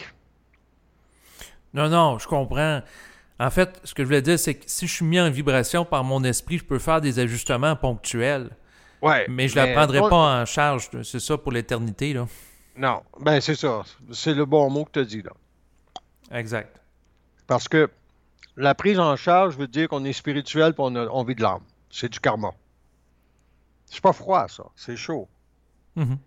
Speaker 1: Non, non, je comprends. En fait, ce que je voulais dire, c'est que si je suis mis en vibration par mon esprit, je peux faire des ajustements ponctuels.
Speaker 2: Ouais,
Speaker 1: Mais je ne la
Speaker 2: mais
Speaker 1: prendrai
Speaker 2: ton-
Speaker 1: pas en charge, c'est ça, pour l'éternité, là.
Speaker 2: non, ben c'est ça. C'est le bon mot que tu as dit là.
Speaker 1: Exact.
Speaker 2: Parce que la prise en charge veut dire qu'on est spirituel et on, a- on vit de l'âme. C'est du karma. C'est pas froid, ça. C'est chaud.
Speaker 1: Mhm.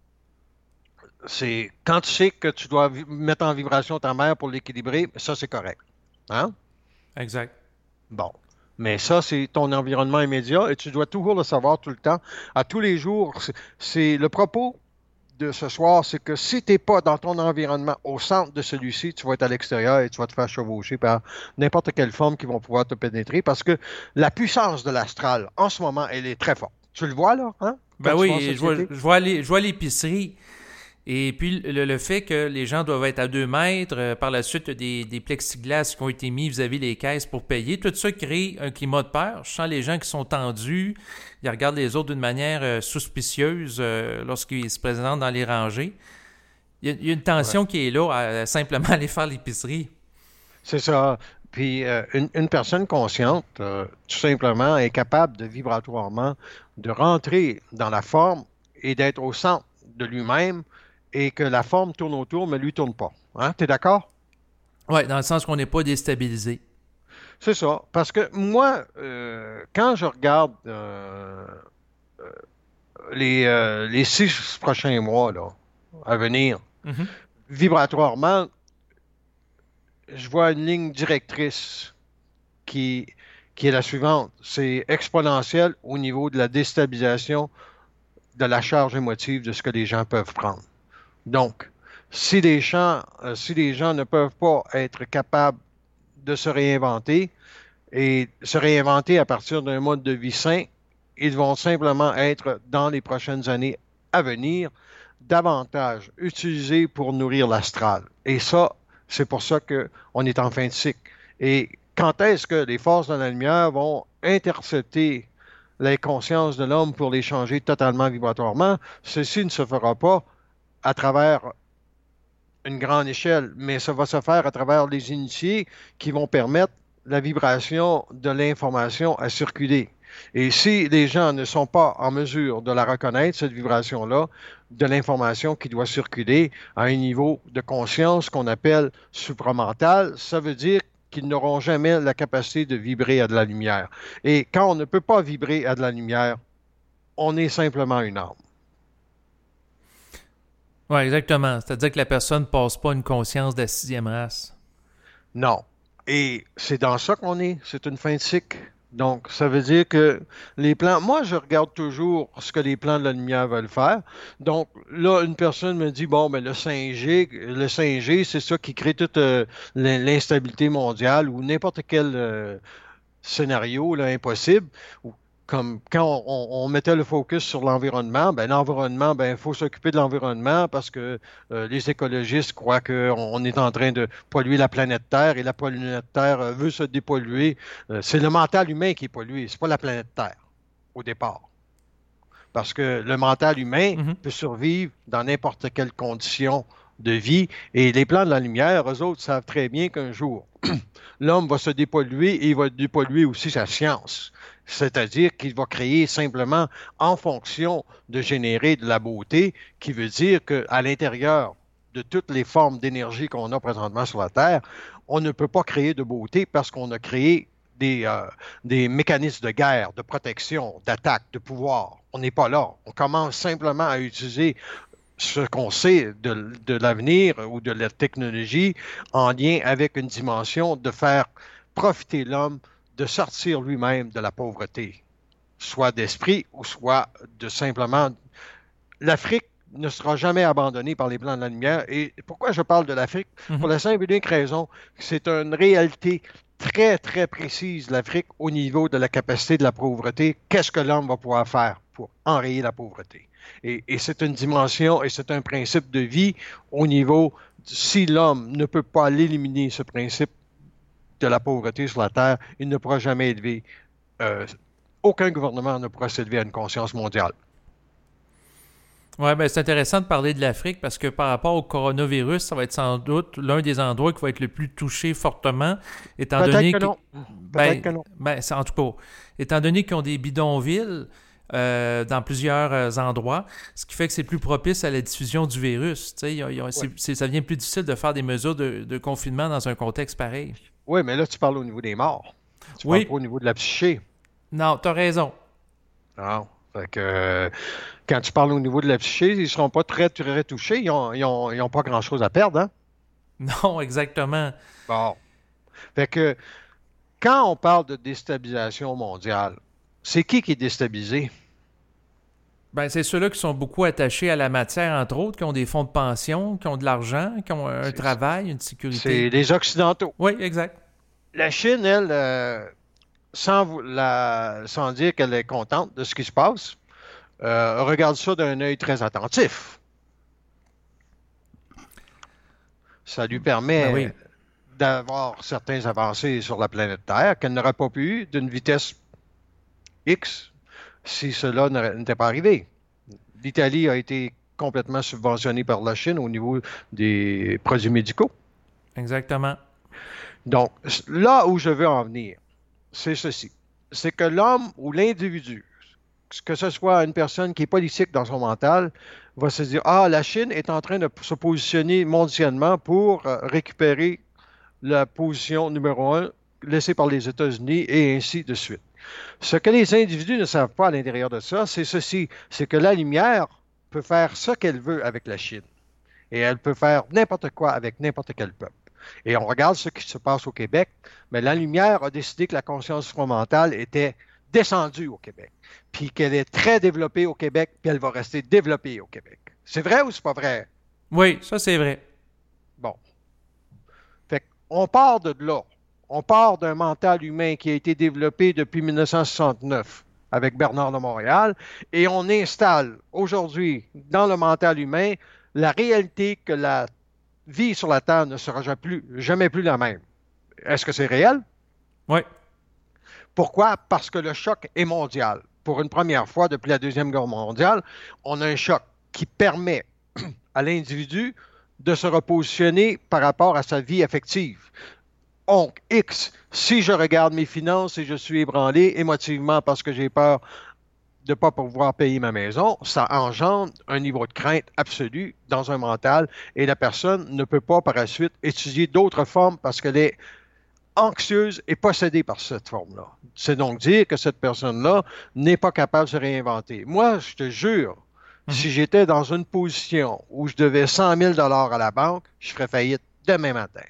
Speaker 2: C'est quand tu sais que tu dois vi- mettre en vibration ta mère pour l'équilibrer, ça c'est correct. Hein?
Speaker 1: Exact.
Speaker 2: Bon. Mais ça, c'est ton environnement immédiat et tu dois toujours le savoir tout le temps. À tous les jours, c'est c'est- le propos de ce soir, c'est que si tu n'es pas dans ton environnement au centre de celui-ci, tu vas être à l'extérieur et tu vas te faire chevaucher par n'importe quelle forme qui vont pouvoir te pénétrer parce que la puissance de l'astral, en ce moment, elle est très forte. Tu le vois là, hein?
Speaker 1: Ben
Speaker 2: Quand tu vas en
Speaker 1: oui, je vois,
Speaker 2: société?
Speaker 1: je vois les- je vois l'épicerie. Et puis le, le fait que les gens doivent être à deux mètres, euh, par la suite, il y a des, des plexiglas qui ont été mis vis-à-vis les caisses pour payer. Tout ça crée un climat de peur. Je sens les gens qui sont tendus. Ils regardent les autres d'une manière euh, suspicieuse euh, lorsqu'ils se présentent dans les rangées. Il y a, il y a une
Speaker 2: Ouais.
Speaker 1: tension qui est là à, à simplement aller faire l'épicerie.
Speaker 2: C'est ça. Puis euh, une, une personne consciente, euh, tout simplement, est capable de vibratoirement de rentrer dans la forme et d'être au centre de lui-même et que la forme tourne autour, mais lui tourne pas. Hein? T'es d'accord?
Speaker 1: Oui, dans le sens qu'on n'est pas déstabilisé.
Speaker 2: C'est ça. Parce que moi, euh, quand je regarde euh, les, euh, les six prochains mois là, à venir,
Speaker 1: Mhm.
Speaker 2: vibratoirement, je vois une ligne directrice qui, qui est la suivante. C'est exponentiel au niveau de la déstabilisation de la charge émotive de ce que les gens peuvent prendre. Donc, si les gens, euh, si les gens ne peuvent pas être capables de se réinventer et se réinventer à partir d'un mode de vie sain, ils vont simplement être, dans les prochaines années à venir, davantage utilisés pour nourrir l'astral. Et ça, c'est pour ça qu'on est en fin de cycle. Et quand est-ce que les forces de la lumière vont intercepter les consciences de l'homme pour les changer totalement vibratoirement? Ceci ne se fera pas à travers une grande échelle, mais ça va se faire à travers les initiés qui vont permettre la vibration de l'information à circuler. Et si les gens ne sont pas en mesure de la reconnaître, cette vibration-là, de l'information qui doit circuler à un niveau de conscience qu'on appelle supramental, ça veut dire qu'ils n'auront jamais la capacité de vibrer à de la lumière. Et quand on ne peut pas vibrer à de la lumière, on est simplement une âme.
Speaker 1: Oui, exactement. C'est-à-dire que la personne ne passe pas une conscience de la sixième race.
Speaker 2: Non. Et c'est dans ça qu'on est. C'est une fin de cycle. Donc, ça veut dire que les plans, moi, je regarde toujours ce que les plans de la lumière veulent faire. Donc, là, une personne me dit, bon, ben, le cinq G, le cinq G, c'est ça qui crée toute euh, l'in- l'instabilité mondiale ou n'importe quel euh, scénario là, impossible. Ou comme quand on, on- on mettait le focus sur l'environnement, ben, l'environnement, ben, il faut s'occuper de l'environnement parce que euh, les écologistes croient qu'on on est en train de polluer la planète Terre et la planète Terre euh, veut se dépolluer. Euh, c'est le mental humain qui est pollué, c'est pas la planète Terre au départ. Parce que le mental humain
Speaker 1: Mhm.
Speaker 2: peut survivre dans n'importe quelle condition de vie. Et les plans de la lumière, eux autres savent très bien qu'un jour, l'homme va se dépolluer et il va dépolluer aussi sa science. C'est-à-dire qu'il va créer simplement en fonction de générer de la beauté, qui veut dire qu'à l'intérieur de toutes les formes d'énergie qu'on a présentement sur la Terre, on ne peut pas créer de beauté parce qu'on a créé des, euh, des mécanismes de guerre, de protection, d'attaque, de pouvoir. On n'est pas là. On commence simplement à utiliser ce qu'on sait de, de l'avenir ou de la technologie en lien avec une dimension de faire profiter l'homme de sortir lui-même de la pauvreté, soit d'esprit ou soit de simplement... L'Afrique ne sera jamais abandonnée par les Blancs de la Lumière. Et pourquoi je parle de l'Afrique? Pour
Speaker 1: Mhm.
Speaker 2: la simple et unique raison que c'est une réalité très, très précise, l'Afrique, au niveau de la capacité de la pauvreté. Qu'est-ce que l'homme va pouvoir faire pour enrayer la pauvreté? Et, et c'est une dimension et c'est un principe de vie au niveau, si l'homme ne peut pas l'éliminer, ce principe de la pauvreté sur la Terre, il ne pourra jamais élever, euh, aucun gouvernement ne pourra s'élever à une conscience mondiale.
Speaker 1: Oui, ben c'est intéressant de parler de l'Afrique parce que par rapport au coronavirus, ça va être sans doute l'un des endroits qui va être le plus touché fortement, étant
Speaker 2: Peut-être
Speaker 1: donné
Speaker 2: que
Speaker 1: que,
Speaker 2: non. Peut-être
Speaker 1: ben,
Speaker 2: que non.
Speaker 1: ben, c'est- en tout cas, étant donné qu'ils ont des bidonvilles, euh, dans plusieurs euh, endroits, ce qui fait que c'est plus propice à la diffusion du virus. Tu sais, y a- y a- c'est-
Speaker 2: Oui.
Speaker 1: c'est- ça devient plus difficile de faire des mesures de, de confinement dans un contexte pareil.
Speaker 2: Oui, mais là, tu parles au niveau des morts. Tu parles pas
Speaker 1: Oui,
Speaker 2: au niveau de la psyché.
Speaker 1: non, t'as raison.
Speaker 2: Non. Fait que, euh, quand tu parles au niveau de la psyché, ils seront pas très, très touchés. Ils ont, ils ont, ils ont pas grand-chose à perdre, hein?
Speaker 1: Non, exactement.
Speaker 2: Bon. Fait que, quand on parle de déstabilisation mondiale, c'est qui qui est déstabilisé?
Speaker 1: Ben, c'est ceux-là qui sont beaucoup attachés à la matière, entre autres, qui ont des fonds de pension, qui ont de l'argent, qui ont un
Speaker 2: C'est
Speaker 1: travail, une
Speaker 2: c'est
Speaker 1: sécurité.
Speaker 2: les Occidentaux.
Speaker 1: Oui, exact.
Speaker 2: La Chine, elle, euh, sans, vous- la, sans dire qu'elle est contente de ce qui se passe, euh, regarde ça d'un œil très attentif. Ça lui
Speaker 1: Ben oui,
Speaker 2: permet d'avoir certaines avancées sur la planète Terre qu'elle n'aurait pas pu d'une vitesse X si cela n'aurait- n'était pas arrivé. L'Italie a été complètement subventionnée par la Chine au niveau des produits médicaux.
Speaker 1: exactement.
Speaker 2: Donc, là où je veux en venir, c'est ceci. C'est que l'homme ou l'individu, que ce soit une personne qui est politique dans son mental, va se dire, ah, la Chine est en train de se positionner mondialement pour euh, récupérer la position numéro un laissée par les États-Unis et ainsi de suite. Ce que les individus ne savent pas à l'intérieur de ça, c'est ceci, c'est que la lumière peut faire ce qu'elle veut avec la Chine et elle peut faire n'importe quoi avec n'importe quel peuple. Et on regarde ce qui se passe au Québec, mais la lumière a décidé que la conscience supramentale était descendue au Québec, puis qu'elle est très développée au Québec, puis elle va rester développée au Québec. C'est vrai ou c'est pas vrai?
Speaker 1: Oui, ça c'est vrai.
Speaker 2: Bon. Fait qu'on part de là. On part d'un mental humain qui a été développé depuis mille neuf cent soixante-neuf avec Bernard de Montréal et on installe aujourd'hui dans le mental humain la réalité que la vie sur la Terre ne sera jamais plus, jamais plus la même. Est-ce que c'est réel?
Speaker 1: Oui,
Speaker 2: Pourquoi? Parce que le choc est mondial. Pour une première fois depuis la Deuxième Guerre mondiale, on a un choc qui permet à l'individu de se repositionner par rapport à sa vie affective. Donc, X, si je regarde mes finances et je suis ébranlé émotivement parce que j'ai peur de ne pas pouvoir payer ma maison, ça engendre un niveau de crainte absolu dans un mental et la personne ne peut pas par la suite étudier d'autres formes parce qu'elle est anxieuse et possédée par cette forme-là. C'est donc dire que cette personne-là n'est pas capable de se réinventer. Moi, je te jure,
Speaker 1: mhm.
Speaker 2: si j'étais dans une position où je devais cent mille dollars à la banque, je ferais faillite demain matin.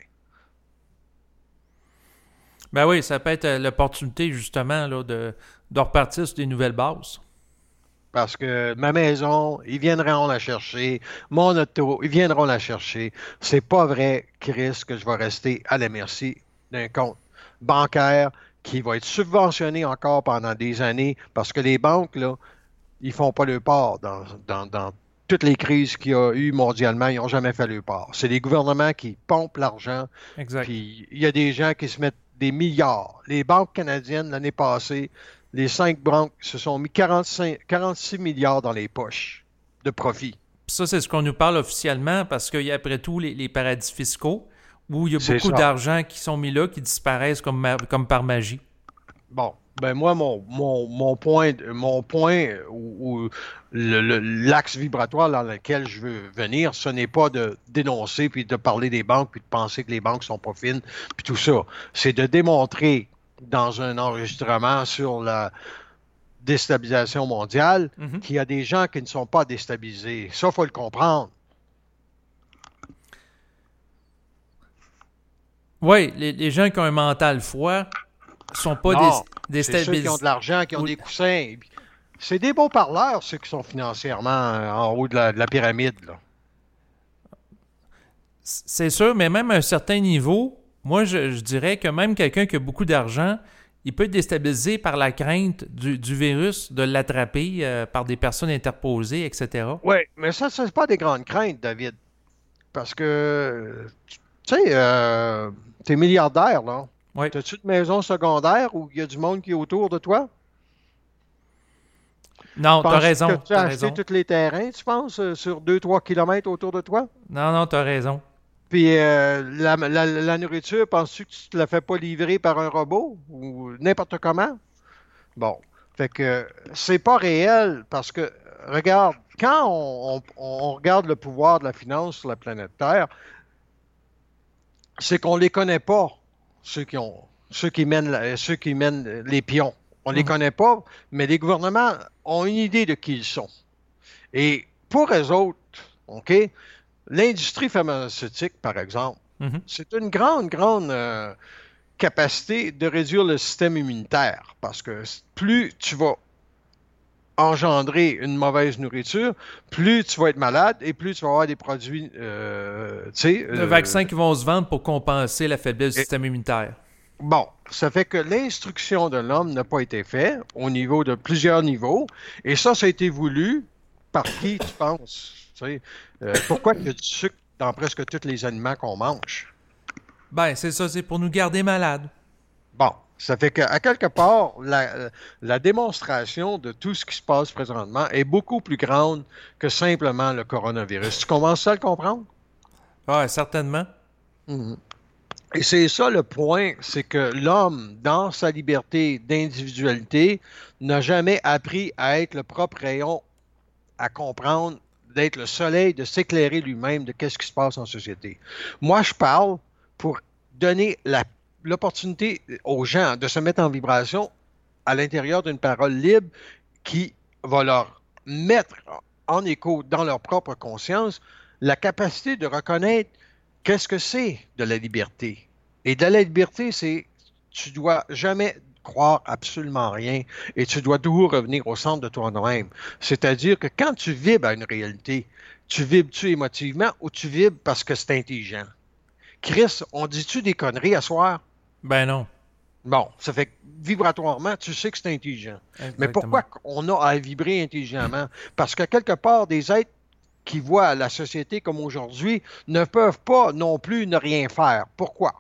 Speaker 1: Ben oui, ça peut être euh, l'opportunité justement là, de, de repartir sur des nouvelles bases.
Speaker 2: Parce que ma maison, ils viendront la chercher. Mon auto, ils viendront la chercher. C'est pas vrai, Chris, que je vais rester à la merci d'un compte bancaire qui va être subventionné encore pendant des années parce que les banques, là, ils font pas le part dans, dans, dans toutes les crises qu'il y a eu mondialement. Ils n'ont jamais fait le part. C'est les gouvernements qui pompent l'argent.
Speaker 1: Exact.
Speaker 2: Puis il y a des gens qui se mettent des milliards. Les banques canadiennes, l'année passée, les cinq banques se sont mis quarante-cinq, quarante-six milliards dans les poches de profit.
Speaker 1: Puis ça, c'est ce qu'on nous parle officiellement parce qu'il y a après tout les, les paradis fiscaux où il y a
Speaker 2: C'est
Speaker 1: beaucoup
Speaker 2: ça.
Speaker 1: d'argent qui sont mis là, qui disparaissent comme, ma- comme par magie.
Speaker 2: Bon, ben moi, mon, mon, mon point, mon point ou, ou le- le- l'axe vibratoire dans lequel je veux venir, ce n'est pas de dénoncer puis de parler des banques puis de penser que les banques sont pas fines puis tout ça. C'est de démontrer dans un enregistrement sur la déstabilisation mondiale
Speaker 1: Mhm.
Speaker 2: qu'il y a des gens qui ne sont pas déstabilisés. Ça, il faut le comprendre.
Speaker 1: Oui, les, les gens qui ont un mental froid sont pas
Speaker 2: Non,
Speaker 1: dé-
Speaker 2: c'est ceux qui ont de
Speaker 1: déstabilisés.
Speaker 2: l'argent, qui ont
Speaker 1: Ou-
Speaker 2: des coussins. C'est des beaux parleurs, ceux qui sont financièrement euh, en haut de la, de la pyramide, là.
Speaker 1: C'est sûr, mais même à un certain niveau, moi, je, je dirais que même quelqu'un qui a beaucoup d'argent, il peut être déstabilisé par la crainte du, du virus, de l'attraper euh, par des personnes interposées, et cetera.
Speaker 2: Oui, mais ça, c'est pas des grandes craintes, David. Parce que, tu tu sais, euh, t'es milliardaire, là.
Speaker 1: Oui.
Speaker 2: T'as-tu une maison secondaire où il y a du monde qui est autour de toi?
Speaker 1: Non, t'as
Speaker 2: Penses-tu
Speaker 1: raison,
Speaker 2: que tu as
Speaker 1: t'as
Speaker 2: acheté
Speaker 1: raison.
Speaker 2: tous les terrains, tu penses, euh, sur deux trois kilomètres autour de toi?
Speaker 1: Non, non, t'as raison.
Speaker 2: Puis euh, la, la- la nourriture, penses-tu que tu te la fais pas livrer par un robot ou n'importe comment? Bon. Fait que c'est pas réel parce que, regarde, quand on, on- on regarde le pouvoir de la finance sur la planète Terre, c'est qu'on les connaît pas, ceux qui ont, ceux qui mènent, la- ceux qui mènent les pions. On les
Speaker 1: Mhm.
Speaker 2: connaît pas, mais les gouvernements ont une idée de qui ils sont. Et pour eux autres, OK, l'industrie pharmaceutique, par exemple,
Speaker 1: Mhm.
Speaker 2: c'est une grande, grande euh, capacité de réduire le système immunitaire parce que plus tu vas engendrer une mauvaise nourriture, plus tu vas être malade et plus tu vas avoir des produits, euh, tu sais,
Speaker 1: De
Speaker 2: euh,
Speaker 1: vaccins qui vont se vendre pour compenser la faiblesse du
Speaker 2: et-
Speaker 1: système immunitaire.
Speaker 2: bon, ça fait que l'instruction de l'homme n'a pas été faite au niveau de plusieurs niveaux et ça, ça a été voulu par qui, tu penses? Tu sais, euh, pourquoi il y a du sucre dans presque tous les aliments qu'on mange?
Speaker 1: Ben, c'est ça, c'est pour nous garder malades.
Speaker 2: Bon, ça fait qu'à quelque part, la, la démonstration de tout ce qui se passe présentement est beaucoup plus grande que simplement le coronavirus. Tu commences à le comprendre?
Speaker 1: Ah, certainement.
Speaker 2: Mhm. Et c'est ça le point, c'est que l'homme, dans sa liberté d'individualité, n'a jamais appris à être le propre rayon, à comprendre, d'être le soleil, de s'éclairer lui-même de qu'est-ce qui se passe en société. Moi, je parle pour donner la- l'opportunité aux gens de se mettre en vibration à l'intérieur d'une parole libre qui va leur mettre en écho dans leur propre conscience la capacité de reconnaître qu'est-ce que c'est de la liberté. Et de la liberté, c'est tu dois jamais croire absolument rien et tu dois toujours revenir au centre de toi-même. C'est-à-dire que quand tu vibres à une réalité, tu vibres-tu émotivement ou tu vibres parce que c'est intelligent? Chris, on dit-tu des conneries à soir?
Speaker 1: Ben non.
Speaker 2: Bon, ça fait que vibratoirement, tu sais que c'est intelligent. Mais
Speaker 1: Exactement.
Speaker 2: pourquoi on a à vibrer intelligemment? Parce que quelque part, des êtres qui voient la société comme aujourd'hui ne peuvent pas non plus ne rien faire. Pourquoi?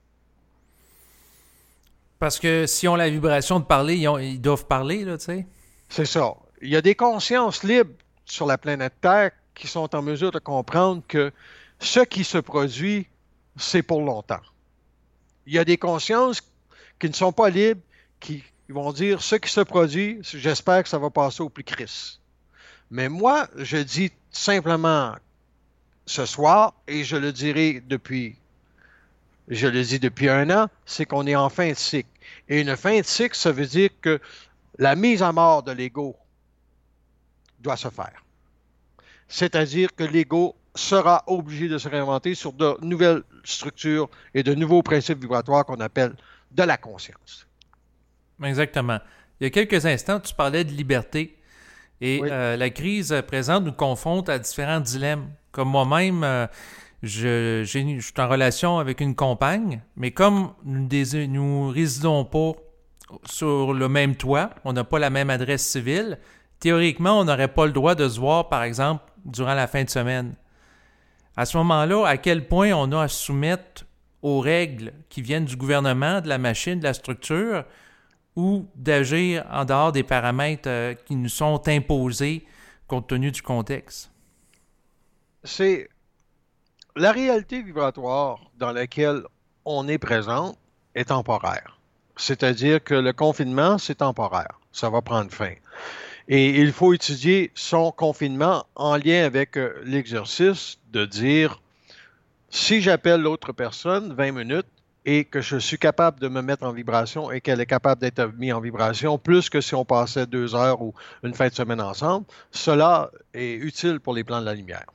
Speaker 1: Parce que si on la vibration de parler, ils, ont- ils doivent parler, là, tu sais.
Speaker 2: C'est ça. Il y a des consciences libres sur la planète Terre qui sont en mesure de comprendre que ce qui se produit, c'est pour longtemps. Il y a des consciences qui ne sont pas libres, qui vont dire ce qui se produit, j'espère que ça va passer au plus Christ. Mais moi, je dis simplement ce soir, et je le dirai depuis, je le dis depuis un an, c'est qu'on est en fin de cycle. Et une fin de cycle, ça veut dire que la mise à mort de l'ego doit se faire. C'est-à-dire que l'ego sera obligé de se réinventer sur de nouvelles structures et de nouveaux principes vibratoires qu'on appelle de la conscience.
Speaker 1: Exactement. Il y a quelques instants, tu parlais de liberté. Et
Speaker 2: Oui,
Speaker 1: euh, la crise présente nous confronte à différents dilemmes. Comme moi-même, euh, je, j'ai- je suis en relation avec une compagne, mais comme nous ne nous résidons pas sur le même toit, on n'a pas la même adresse civile, théoriquement, on n'aurait pas le droit de se voir, par exemple, durant la fin de semaine. À ce moment-là, à quel point on a à se soumettre aux règles qui viennent du gouvernement, de la machine, de la structure, ou d'agir en dehors des paramètres euh, qui nous sont imposés compte tenu du contexte.
Speaker 2: c'est la réalité vibratoire dans laquelle on est présent est temporaire. C'est-à-dire que le confinement, c'est temporaire. Ça va prendre fin. Et il faut étudier son confinement en lien avec euh, l'exercice de dire, si j'appelle l'autre personne vingt minutes et que je suis capable de me mettre en vibration et qu'elle est capable d'être mise en vibration, plus que si on passait deux heures ou une fin de semaine ensemble, cela est utile pour les plans de la lumière.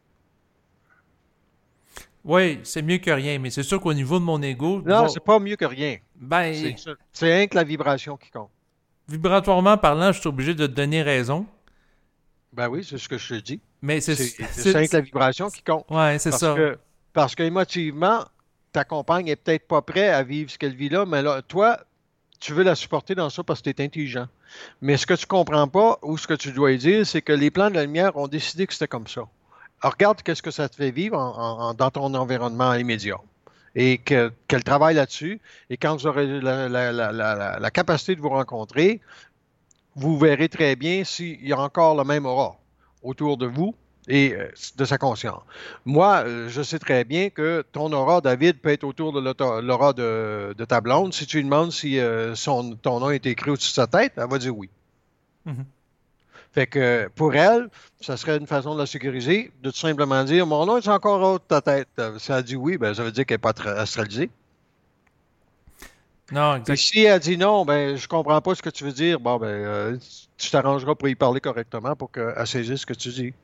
Speaker 1: Oui, c'est mieux que rien, mais c'est sûr qu'au niveau de mon ego,
Speaker 2: Non, c'est pas mieux que rien.
Speaker 1: ben,
Speaker 2: C'est c'est rien que la vibration qui compte.
Speaker 1: vibratoirement parlant, je suis obligé de te donner raison.
Speaker 2: Ben oui, c'est ce que je te dis.
Speaker 1: Mais c'est.
Speaker 2: C'est c'est rien que
Speaker 1: c'est
Speaker 2: la vibration qui compte.
Speaker 1: ouais, c'est
Speaker 2: Parce
Speaker 1: ça.
Speaker 2: que, parce qu'émotivement, ta compagne est peut-être pas prête à vivre ce qu'elle vit là, mais là, toi, tu veux la supporter dans ça parce que tu es intelligent. Mais ce que tu comprends pas, ou ce que tu dois dire, c'est que les plans de la lumière ont décidé que c'était comme ça. Alors, regarde qu'est-ce que ça te fait vivre en- en- dans ton environnement immédiat. Et que- qu'elle travaille là-dessus. Et quand vous aurez la, la- la- la- la- la capacité de vous rencontrer, vous verrez très bien s'il y a encore le même aura autour de vous et euh, de sa conscience. Moi, euh, je sais très bien que ton aura, David, peut être autour de l'auto- l'aura de, de ta blonde. Si tu lui demandes si euh, son, ton nom est écrit au-dessus de sa tête, elle va dire oui.
Speaker 1: Mhm.
Speaker 2: Fait que pour elle, ça serait une façon de la sécuriser, de tout simplement dire mon nom est encore haut de ta tête. Euh, Si elle dit oui, ben ça veut dire qu'elle n'est pas tra- astralisée.
Speaker 1: Non,
Speaker 2: Puis
Speaker 1: exact.
Speaker 2: si elle dit non, ben je comprends pas ce que tu veux dire, bon ben euh, tu t'arrangeras pour y parler correctement pour qu'elle saisisse ce que tu dis.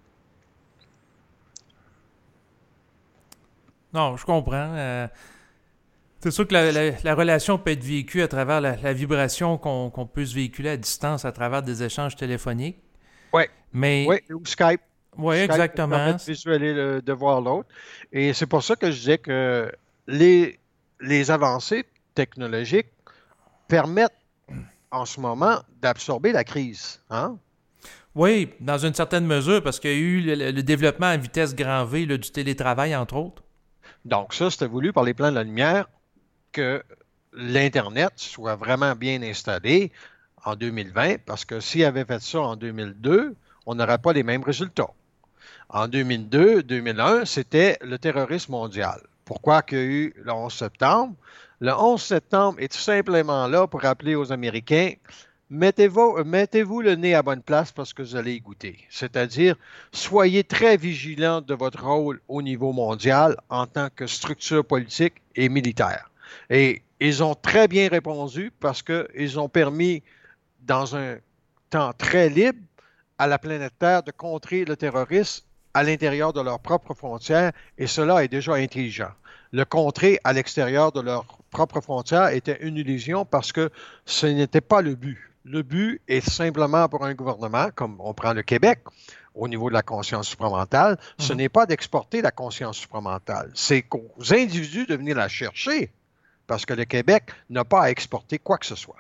Speaker 1: Non, je comprends. Euh, c'est sûr que la, la- la relation peut être vécue à travers la, la vibration qu'on qu'on peut se véhiculer à distance à travers des échanges téléphoniques.
Speaker 2: Ouais,
Speaker 1: Mais,
Speaker 2: ouais, ou Skype.
Speaker 1: oui,
Speaker 2: Skype nous permet
Speaker 1: exactement.
Speaker 2: de visualiser, le- de voir l'autre. Et c'est pour ça que je disais que les, les avancées technologiques permettent en ce moment d'absorber la crise. Hein?
Speaker 1: Oui, dans une certaine mesure, parce qu'il y a eu le, le développement à vitesse grand V là, du télétravail, entre autres.
Speaker 2: Donc ça, c'était voulu par les plans de la lumière que l'Internet soit vraiment bien installé en deux mille vingt, parce que s'il avait fait ça en deux mille deux, on n'aurait pas les mêmes résultats. En deux mille deux, deux mille un, c'était le terrorisme mondial. Pourquoi qu'il y a eu le onze septembre? Le onze septembre est tout simplement là pour rappeler aux Américains, mettez-vous, mettez-vous le nez à bonne place parce que vous allez y goûter. C'est-à-dire, soyez très vigilants de votre rôle au niveau mondial en tant que structure politique et militaire. Et ils ont très bien répondu parce qu'ils ont permis, dans un temps très libre, à la planète Terre de contrer le terrorisme à l'intérieur de leurs propres frontières, et cela est déjà intelligent. Le contrer à l'extérieur de leurs propres frontières était une illusion parce que ce n'était pas le but. Le but est simplement pour un gouvernement, comme on prend le Québec, au niveau de la conscience supramentale, ce
Speaker 1: Mhm.
Speaker 2: n'est pas d'exporter la conscience supramentale, c'est qu'aux individus de venir la chercher, parce que le Québec n'a pas à exporter quoi que ce soit.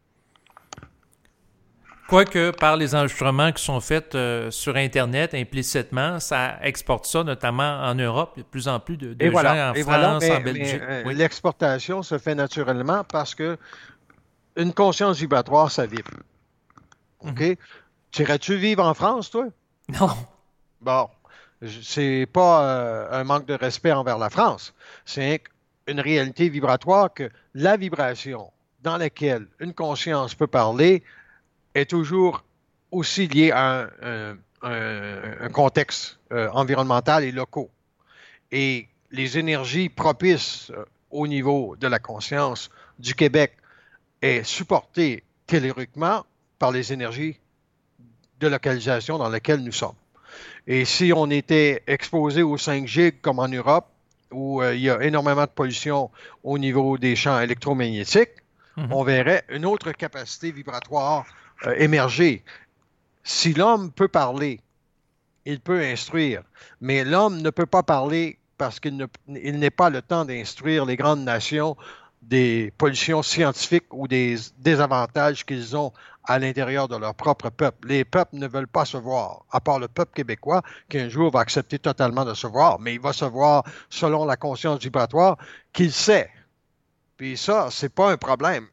Speaker 1: Quoique, par les enregistrements qui sont faits euh, sur Internet, implicitement, ça exporte ça, notamment en Europe. Il y a de plus en plus de,
Speaker 2: Et
Speaker 1: de
Speaker 2: voilà,
Speaker 1: gens en
Speaker 2: et voilà,
Speaker 1: France, en
Speaker 2: mais, mais
Speaker 1: Belgique.
Speaker 2: euh,
Speaker 1: Oui.
Speaker 2: l'exportation se fait naturellement parce que une conscience vibratoire, ça vibre. OK?
Speaker 1: Mhm.
Speaker 2: Irais-tu vivre en France, toi?
Speaker 1: Non.
Speaker 2: Bon, je- c'est pas euh, un manque de respect envers la France. C'est une réalité vibratoire que la vibration dans laquelle une conscience peut parler est toujours aussi liée à un, un- un- un contexte euh, environnemental et local. Et les énergies propices euh, au niveau de la conscience du Québec est supportée telluriquement par les énergies de localisation dans lesquelles nous sommes. Et si on était exposé aux cinq gigs comme en Europe, où euh, il y a énormément de pollution au niveau des champs électromagnétiques,
Speaker 1: Mhm.
Speaker 2: on verrait une autre capacité vibratoire euh, émerger. Si l'homme peut parler, il peut instruire, mais l'homme ne peut pas parler parce qu'il ne, il n'est pas le temps d'instruire les grandes nations des pollutions scientifiques ou des désavantages qu'ils ont à l'intérieur de leur propre peuple. Les peuples ne veulent pas se voir, à part le peuple québécois qui un jour va accepter totalement de se voir, mais il va se voir selon la conscience vibratoire qu'il sait. Puis ça, c'est pas un problème.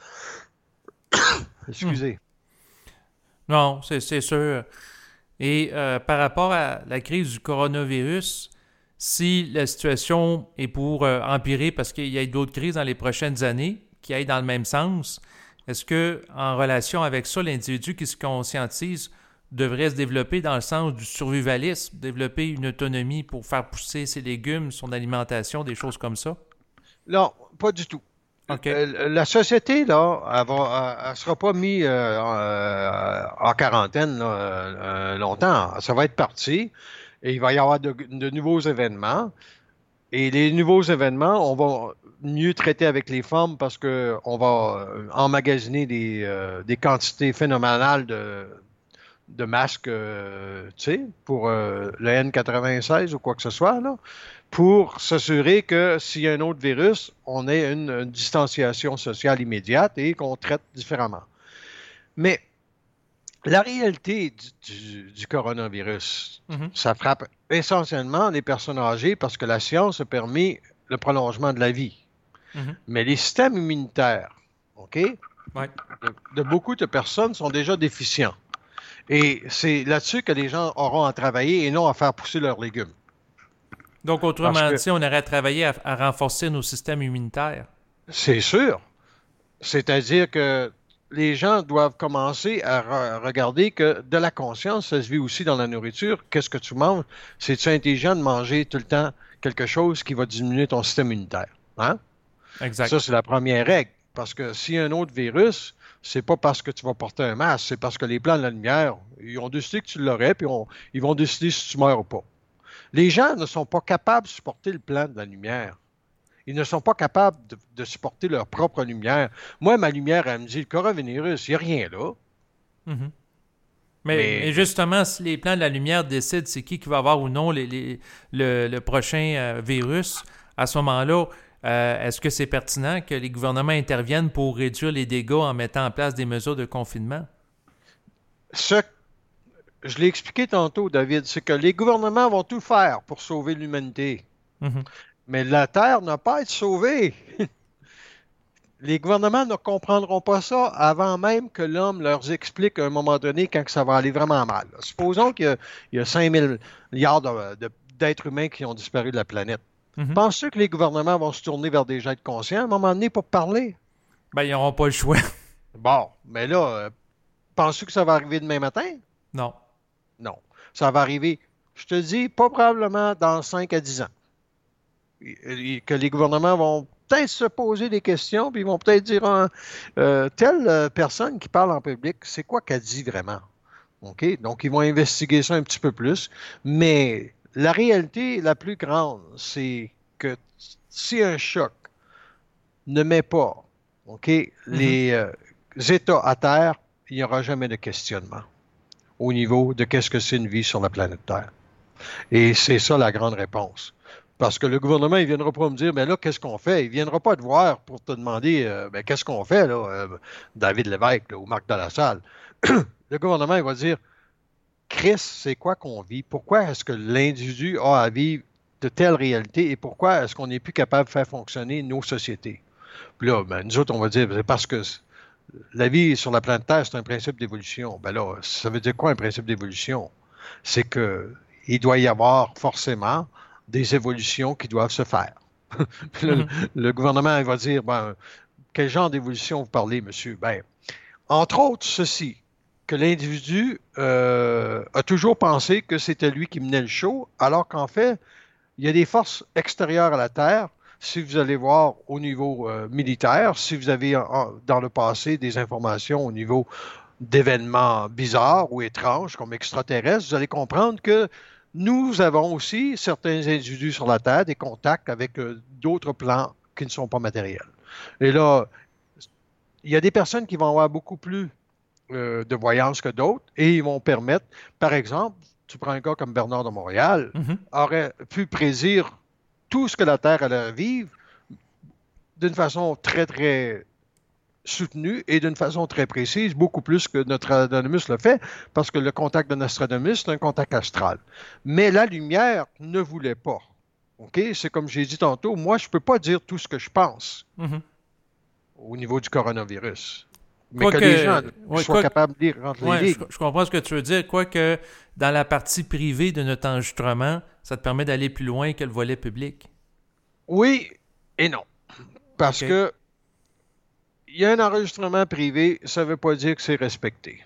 Speaker 1: Mhm.
Speaker 2: Excusez.
Speaker 1: Non, c'est c'est sûr. Et euh, par rapport à la crise du coronavirus, si la situation est pour euh, empirer parce qu'il y a d'autres crises dans les prochaines années qui aillent dans le même sens, est-ce que, en relation avec ça, l'individu qui se conscientise devrait se développer dans le sens du survivalisme, développer une autonomie pour faire pousser ses légumes, son alimentation, des choses comme ça?
Speaker 2: Non, pas du tout.
Speaker 1: OK.
Speaker 2: Euh, La société, là, elle va, elle, elle sera pas mise euh, en, euh, en quarantaine là, euh, longtemps. Ça va être parti et il va y avoir de, de nouveaux événements. Et les nouveaux événements, on va mieux traiter avec les femmes parce que on va euh, emmagasiner des, euh, des quantités phénoménales de, de masques, euh, tu sais, pour euh, le N quatre-vingt-seize ou quoi que ce soit, là, pour s'assurer que s'il y a un autre virus, on ait une, une distanciation sociale immédiate et qu'on traite différemment. Mais la réalité du, du- du coronavirus,
Speaker 1: Mhm.
Speaker 2: ça frappe essentiellement les personnes âgées parce que la science a permis le prolongement de la vie.
Speaker 1: Mhm.
Speaker 2: Mais les systèmes immunitaires, OK, de,
Speaker 1: Ouais.
Speaker 2: de beaucoup de personnes sont déjà déficients. Et c'est là-dessus que les gens auront à travailler et non à faire pousser leurs légumes.
Speaker 1: Donc,
Speaker 2: Parce
Speaker 1: autrement
Speaker 2: que
Speaker 1: dit, on aurait travaillé à, à renforcer nos systèmes immunitaires.
Speaker 2: c'est sûr, c'est-à-dire que les gens doivent commencer à re- regarder que de la conscience, ça se vit aussi dans la nourriture. Qu'est-ce que tu manges? C'est-tu intelligent de manger tout le temps quelque chose qui va diminuer ton système immunitaire? Hein?
Speaker 1: Exact.
Speaker 2: Ça, c'est la première règle. Parce que s'il y a un autre virus, c'est pas parce que tu vas porter un masque, c'est parce que les plans de la lumière, ils ont décidé que tu l'aurais, puis on- ils vont décider si tu meurs ou pas. Les gens ne sont pas capables de supporter le plan de la lumière. Ils ne sont pas capables de, de supporter leur propre lumière. Moi, ma lumière, elle me dit, le coronavirus, il n'y a rien là.
Speaker 1: Mhm. Mais, mais
Speaker 2: Mais
Speaker 1: justement, si les plans de la lumière décident c'est qui qui va avoir ou non les, les- le, le prochain euh, virus, à ce moment-là, euh, est-ce que c'est pertinent que les gouvernements interviennent pour réduire les dégâts en mettant en place des mesures de confinement?
Speaker 2: ce, je l'ai expliqué tantôt, David, c'est que les gouvernements vont tout faire pour sauver l'humanité.
Speaker 1: Mhm.
Speaker 2: Mais la Terre n'a pas à être sauvée. Les gouvernements ne comprendront pas ça avant même que l'homme leur explique à un moment donné quand que ça va aller vraiment mal. Supposons qu'il y a, il y a cinq mille milliards de- de- d'êtres humains qui ont disparu de la planète.
Speaker 1: Mhm.
Speaker 2: Penses-tu que les gouvernements vont se tourner vers des gens conscients à un moment donné pour parler?
Speaker 1: Ben, ils n'auront pas le choix.
Speaker 2: Bon, mais là, euh, penses-tu que ça va arriver demain matin?
Speaker 1: Non.
Speaker 2: Non. Ça va arriver, je te dis, pas probablement dans cinq à dix ans. Et- et Que les gouvernements vont peut-être se poser des questions, puis ils vont peut-être dire, hein, euh, telle euh, personne qui parle en public, c'est quoi qu'elle dit vraiment? OK? Donc, ils vont investiguer ça un petit peu plus. Mais la réalité la plus grande, c'est que si un choc ne met pas, OK,
Speaker 1: Mhm.
Speaker 2: les euh, États à terre, il n'y aura jamais de questionnement au niveau de qu'est-ce que c'est une vie sur la planète Terre. Et c'est ça la grande réponse. Parce que le gouvernement, il ne viendra pas me dire, mais là, qu'est-ce qu'on fait? Il ne viendra pas te voir pour te demander, euh, ben, qu'est-ce qu'on fait, là, euh, David Lévesque là, ou Marc Dallasalle. Le gouvernement, il va dire, Chris, c'est quoi qu'on vit? Pourquoi est-ce que l'individu a à vivre de telles réalités et pourquoi est-ce qu'on n'est plus capable de faire fonctionner nos sociétés? Puis là, ben, nous autres, on va dire, c'est parce que la vie sur la planète Terre, c'est un principe d'évolution. Ben là, ça veut dire quoi un principe d'évolution? C'est que il doit y avoir forcément des évolutions qui doivent se faire. Puis là, le,
Speaker 1: Mhm.
Speaker 2: le gouvernement il va dire, ben, quel genre d'évolution vous parlez, monsieur? Ben, entre autres, ceci, que l'individu euh, a toujours pensé que c'était lui qui menait le show, alors qu'en fait, il y a des forces extérieures à la Terre. Si vous allez voir au niveau euh, militaire, si vous avez en- dans le passé des informations au niveau d'événements bizarres ou étranges comme extraterrestres, vous allez comprendre que nous avons aussi certains individus sur la Terre, des contacts avec euh, d'autres plans qui ne sont pas matériels. Et là, il y a des personnes qui vont avoir beaucoup plus euh, de voyance que d'autres et ils vont permettre, par exemple, tu prends un gars comme Bernard de Montréal,
Speaker 1: Mhm.
Speaker 2: aurait pu prédire tout ce que la Terre allait vivre d'une façon très, très soutenue et d'une façon très précise, beaucoup plus que Nostradamus le fait, parce que le contact de Nostradamus, c'est un contact astral. Mais la lumière ne voulait pas. OK? C'est comme j'ai dit tantôt, moi, je ne peux pas dire tout ce que je pense
Speaker 1: Mhm.
Speaker 2: au niveau du coronavirus. Mais que les gens
Speaker 1: Quoique, ouais,
Speaker 2: soient
Speaker 1: quoi,
Speaker 2: capables de lire entre les
Speaker 1: ouais, je,
Speaker 2: lignes.
Speaker 1: je comprends ce que tu veux dire. Quoique, dans la partie privée de notre enregistrement, ça te permet d'aller plus loin que le volet public.
Speaker 2: Oui et non. Parce
Speaker 1: OK.
Speaker 2: que il y a un enregistrement privé, ça ne veut pas dire que c'est respecté.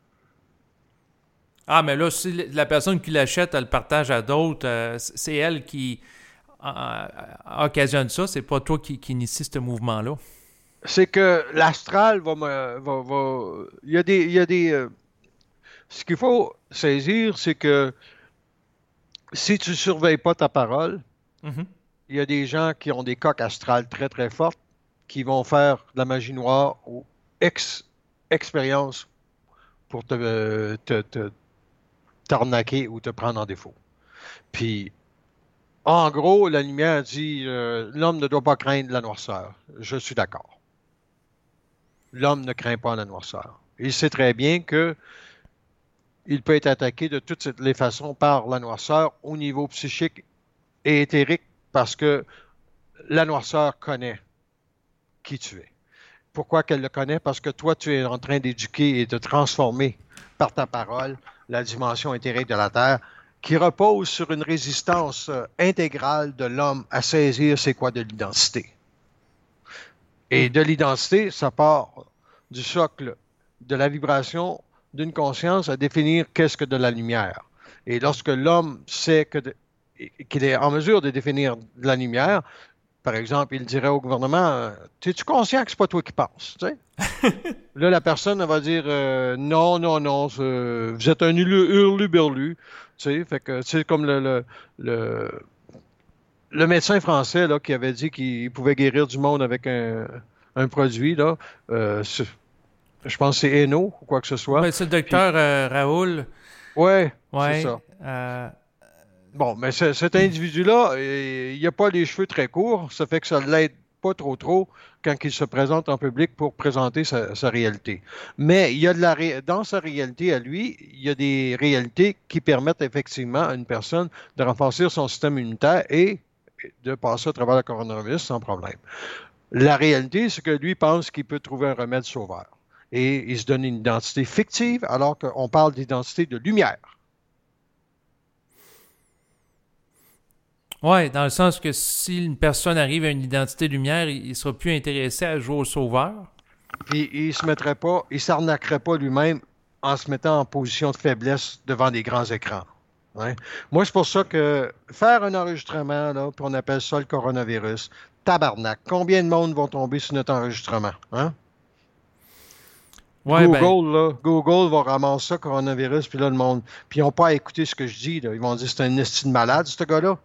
Speaker 1: Ah, mais là, si la personne qui l'achète, elle le partage à d'autres, euh, c'est elle qui euh, occasionne ça. C'est pas toi qui, qui initie ce mouvement-là.
Speaker 2: C'est que l'astral va me. Va, va- Il y a des. Il y a des euh, Ce qu'il faut saisir, c'est que si tu ne surveilles pas ta parole,
Speaker 1: Mhm.
Speaker 2: il y a des gens qui ont des coques astrales très très fortes qui vont faire de la magie noire ou ex expérience pour te, te, te- t'arnaquer ou te prendre en défaut. Puis, en gros, la lumière dit euh, l'homme ne doit pas craindre la noirceur. Je suis d'accord. L'homme ne craint pas la noirceur. Il sait très bien que il peut être attaqué de toutes les façons par la noirceur au niveau psychique et éthérique parce que la noirceur connaît qui tu es. Pourquoi qu'elle le connaît? Parce que toi, tu es en train d'éduquer et de transformer par ta parole la dimension éthérique de la Terre qui repose sur une résistance euh, intégrale de l'homme à saisir c'est quoi de l'identité. Et
Speaker 1: Mhm.
Speaker 2: de l'identité, ça part du socle de la vibration d'une conscience à définir qu'est-ce que de la lumière. Et lorsque l'homme sait que de, qu'il est en mesure de définir de la lumière, par exemple, il dirait au gouvernement, es-tu conscient que c'est pas toi qui penses? Tu sais? Là, la personne elle va dire euh, non, non, non, vous êtes un hurluberlu. Tu sais, fait que c'est comme le, le, le, le médecin français là, qui avait dit qu'il pouvait guérir du monde avec un, un produit. Là, euh, je pense que c'est Hainaut ou quoi que ce soit.
Speaker 1: Ben, c'est le docteur Puis, euh, Raoul.
Speaker 2: Ouais,
Speaker 1: ouais
Speaker 2: c'est ça.
Speaker 1: Euh...
Speaker 2: Bon, mais ce, cet individu-là, il n'a pas les cheveux très courts, ça fait que ça ne l'aide pas trop trop quand il se présente en public pour présenter sa, sa réalité. Mais il y a de la ré... dans sa réalité à lui, il y a des réalités qui permettent effectivement à une personne de renforcer son système immunitaire et de passer à travers le coronavirus sans problème. La réalité, c'est que lui pense qu'il peut trouver un remède sauveur. Et il se donne une identité fictive alors qu'on parle d'identité de lumière.
Speaker 1: Oui, dans le sens que si une personne arrive à une identité lumière, il ne sera plus intéressé à jouer au sauveur.
Speaker 2: Puis il se mettrait pas, il s'arnaquerait pas lui-même en se mettant en position de faiblesse devant des grands écrans. Hein? Moi, c'est pour ça que faire un enregistrement, là, puis on appelle ça le coronavirus, tabarnak, combien de monde vont tomber sur notre enregistrement? Hein? Ouais, Google, ben... là, Google va ramasser ça, coronavirus, puis là, le monde. Puis ils n'ont pas à écouter ce que je dis. Là. Ils vont dire c'est un esti de malade, ce gars-là.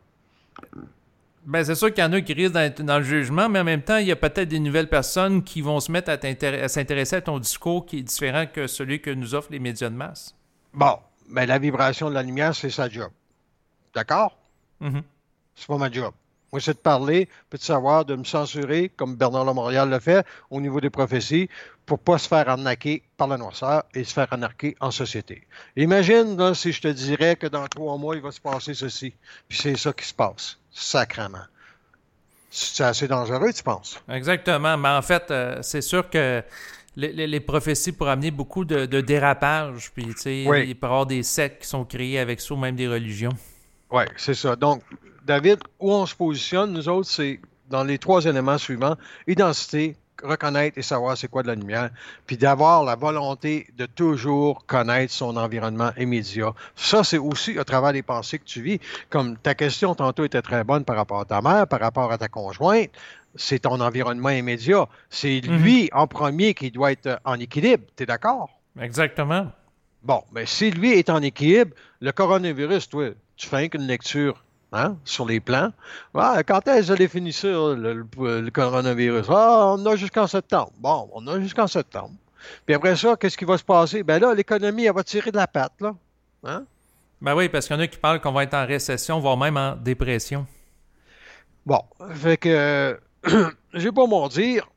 Speaker 1: Ben, c'est sûr qu'il y en a qui risquent d'être dans le jugement, mais en même temps, il y a peut-être des nouvelles personnes qui vont se mettre à, à s'intéresser à ton discours qui est différent que celui que nous offrent les médias de masse.
Speaker 2: Bon, mais la vibration de la lumière, c'est sa job. D'accord?
Speaker 1: Mm-hmm.
Speaker 2: C'est pas ma job. Moi, c'est de parler, puis de savoir, de me censurer, comme Bernard Lamontréal le fait, au niveau des prophéties, pour pas se faire arnaquer par la noirceur et se faire arnaquer en société. Imagine, là, si je te dirais que dans trois mois, il va se passer ceci, puis c'est ça qui se passe, sacrément. C'est assez dangereux, tu penses?
Speaker 1: Exactement, mais en fait, euh, c'est sûr que les, les, les prophéties pourraient amener beaucoup de, de dérapages, puis, tu sais, oui. Il peut y avoir des sectes qui sont créées avec ça, ou même des religions.
Speaker 2: Oui, c'est ça. Donc, David, où on se positionne, nous autres, c'est dans les trois éléments suivants. Identité, reconnaître et savoir c'est quoi de la lumière, puis d'avoir la volonté de toujours connaître son environnement immédiat. Ça, c'est aussi à travers les pensées que tu vis. Comme ta question tantôt était très bonne par rapport à ta mère, par rapport à ta conjointe, c'est ton environnement immédiat. C'est lui, mm-hmm. en premier, qui doit être en équilibre. Tu es d'accord?
Speaker 1: Exactement.
Speaker 2: Bon, mais si lui est en équilibre, le coronavirus, toi, tu fais qu'une lecture hein, sur les plans. Ah, quand est-ce que j'ai fini ça, le, le, le coronavirus? Ah, on a jusqu'en septembre. Bon, on a jusqu'en septembre. Puis après ça, qu'est-ce qui va se passer? Ben là, l'économie, elle va tirer de la patte, là. Hein?
Speaker 1: Ben oui, parce qu'il y en a qui parlent qu'on va être en récession, voire même en dépression.
Speaker 2: Bon, fait que, euh, j'ai pas mon dire,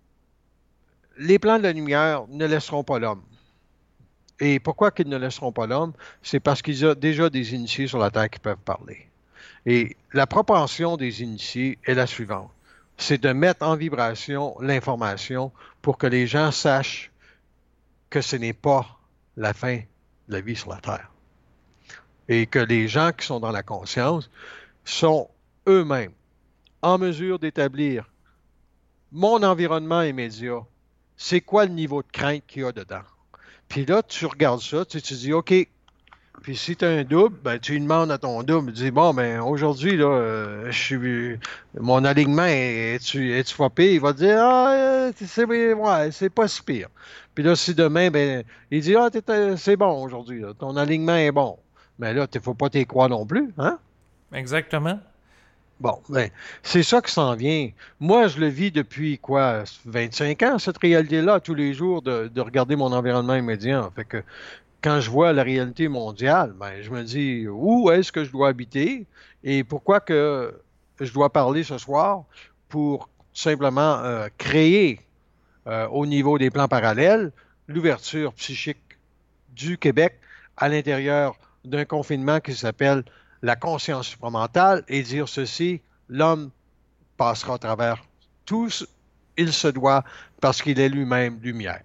Speaker 2: les plans de la lumière ne laisseront pas l'homme. Et pourquoi qu'ils ne laisseront pas l'homme? C'est parce qu'il y a déjà des initiés sur la Terre qui peuvent parler. Et la propension des initiés est la suivante. C'est de mettre en vibration l'information pour que les gens sachent que ce n'est pas la fin de la vie sur la Terre. Et que les gens qui sont dans la conscience sont eux-mêmes en mesure d'établir mon environnement immédiat. C'est quoi le niveau de crainte qu'il y a dedans? Puis là, tu regardes ça, tu te dis, OK, puis si tu as un double, ben, tu lui demandes à ton double, tu dis, bon, ben aujourd'hui, là, euh, je suis, mon alignement est-tu est frappé? Il va te dire, ah, c'est, ouais, c'est pas si pire. Puis là, si demain, ben, il dit, ah, c'est bon aujourd'hui, là, ton alignement est bon. Mais là, il ne faut pas t'y croire non plus, hein?
Speaker 1: Exactement.
Speaker 2: Bon, ben, c'est ça qui s'en vient. Moi, je le vis depuis, quoi, vingt-cinq ans, cette réalité-là, tous les jours, de, de regarder mon environnement immédiat. Fait que quand je vois la réalité mondiale, ben, je me dis, où est-ce que je dois habiter et pourquoi que je dois parler ce soir pour simplement euh, créer, euh, au niveau des plans parallèles, l'ouverture psychique du Québec à l'intérieur d'un confinement qui s'appelle la conscience supramentale et dire ceci, l'homme passera à travers tout, il se doit parce qu'il est lui-même lumière.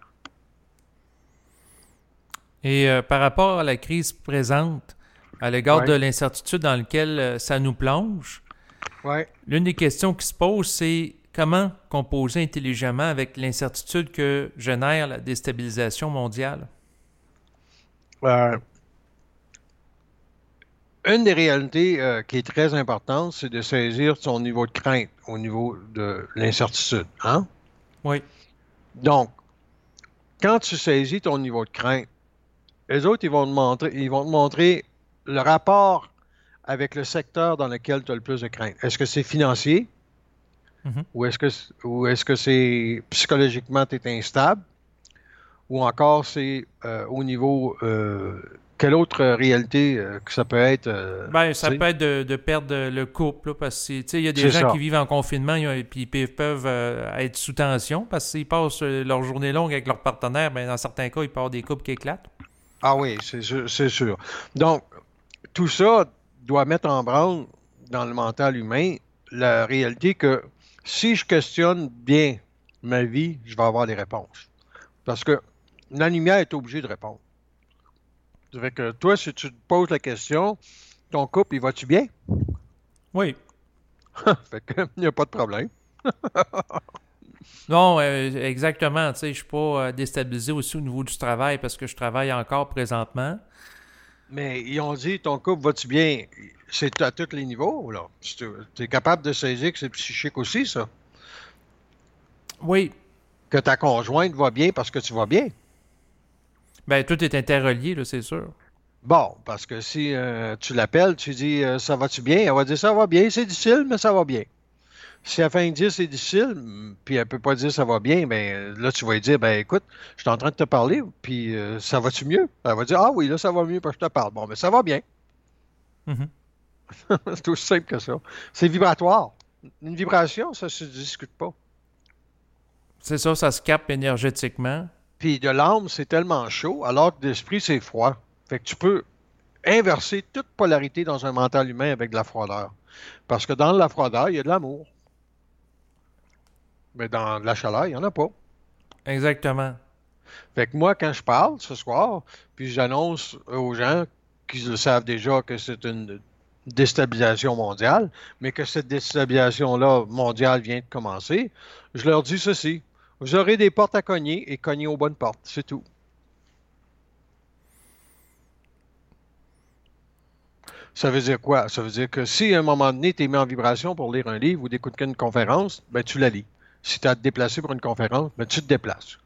Speaker 1: Et euh, par rapport à la crise présente, à l'égard ouais. de l'incertitude dans laquelle euh, ça nous plonge,
Speaker 2: ouais.
Speaker 1: l'une des questions qui se pose, c'est comment composer intelligemment avec l'incertitude que génère la déstabilisation mondiale?
Speaker 2: Euh, une des réalités euh, qui est très importante, c'est de saisir son niveau de crainte au niveau de l'incertitude. Hein?
Speaker 1: Oui.
Speaker 2: Donc, quand tu saisis ton niveau de crainte, les autres, ils vont te montrer, ils vont te montrer le rapport avec le secteur dans lequel tu as le plus de crainte. Est-ce que c'est financier?
Speaker 1: Mm-hmm.
Speaker 2: Ou est-ce que, ou est-ce que c'est psychologiquement, tu es instable? Ou encore c'est euh, au niveau... Euh, quelle autre réalité euh, que ça peut être? Euh,
Speaker 1: Ben, ça
Speaker 2: t'sais?
Speaker 1: peut être de, de perdre le couple, là, parce que il y a des
Speaker 2: C'est
Speaker 1: gens
Speaker 2: ça.
Speaker 1: qui vivent en confinement et puis ils peuvent euh, être sous tension parce qu'ils passent euh, leur journée longue avec leur partenaire. Ben, dans certains cas, il peut y avoir des couples qui éclatent.
Speaker 2: Ah oui, c'est sûr, c'est sûr. Donc, tout ça doit mettre en branle dans le mental humain la réalité que si je questionne bien ma vie, je vais avoir des réponses. Parce que la lumière est obligée de répondre. Ça fait que toi, si tu te poses la question, ton couple, il va-tu bien?
Speaker 1: Oui.
Speaker 2: Fait que, il n'y a pas de problème.
Speaker 1: Non, euh, exactement. Tu sais, je suis pas euh, déstabilisé aussi au niveau du travail parce que je travaille encore présentement.
Speaker 2: Mais ils ont dit, ton couple va-tu bien? C'est à tous les niveaux, là. Tu es capable de saisir que c'est psychique aussi, ça.
Speaker 1: Oui.
Speaker 2: Que ta conjointe va bien parce que tu vas bien.
Speaker 1: Ben, tout est interrelié, là, c'est sûr.
Speaker 2: Bon, parce que si euh, tu l'appelles, tu dis euh, ça va-tu bien? Elle va dire ça va bien, c'est difficile, mais ça va bien. Si elle fait dire c'est difficile, mm, puis elle peut pas dire ça va bien, ben là tu vas lui dire ben écoute, je suis en train de te parler, puis euh, ça va-tu mieux? Elle va dire ah oui, là ça va mieux parce que je te parle. Bon, mais ça va bien.
Speaker 1: Mhm.
Speaker 2: C'est aussi simple que ça. C'est vibratoire. Une vibration, ça se discute pas.
Speaker 1: C'est ça, ça se capte énergétiquement.
Speaker 2: Puis de l'âme, c'est tellement chaud, alors que l'esprit, c'est froid. Fait que tu peux inverser toute polarité dans un mental humain avec de la froideur. Parce que dans la froideur, il y a de l'amour. Mais dans la chaleur, il n'y en a pas.
Speaker 1: Exactement.
Speaker 2: Fait que moi, quand je parle ce soir, puis j'annonce aux gens qui le savent déjà que c'est une déstabilisation mondiale, mais que cette déstabilisation-là mondiale vient de commencer, je leur dis ceci. Vous aurez des portes à cogner et cogner aux bonnes portes. C'est tout. Ça veut dire quoi? Ça veut dire que si à un moment donné, tu es mis en vibration pour lire un livre ou d'écouter une conférence, ben tu la lis. Si tu as à te déplacer pour une conférence, ben tu te déplaces.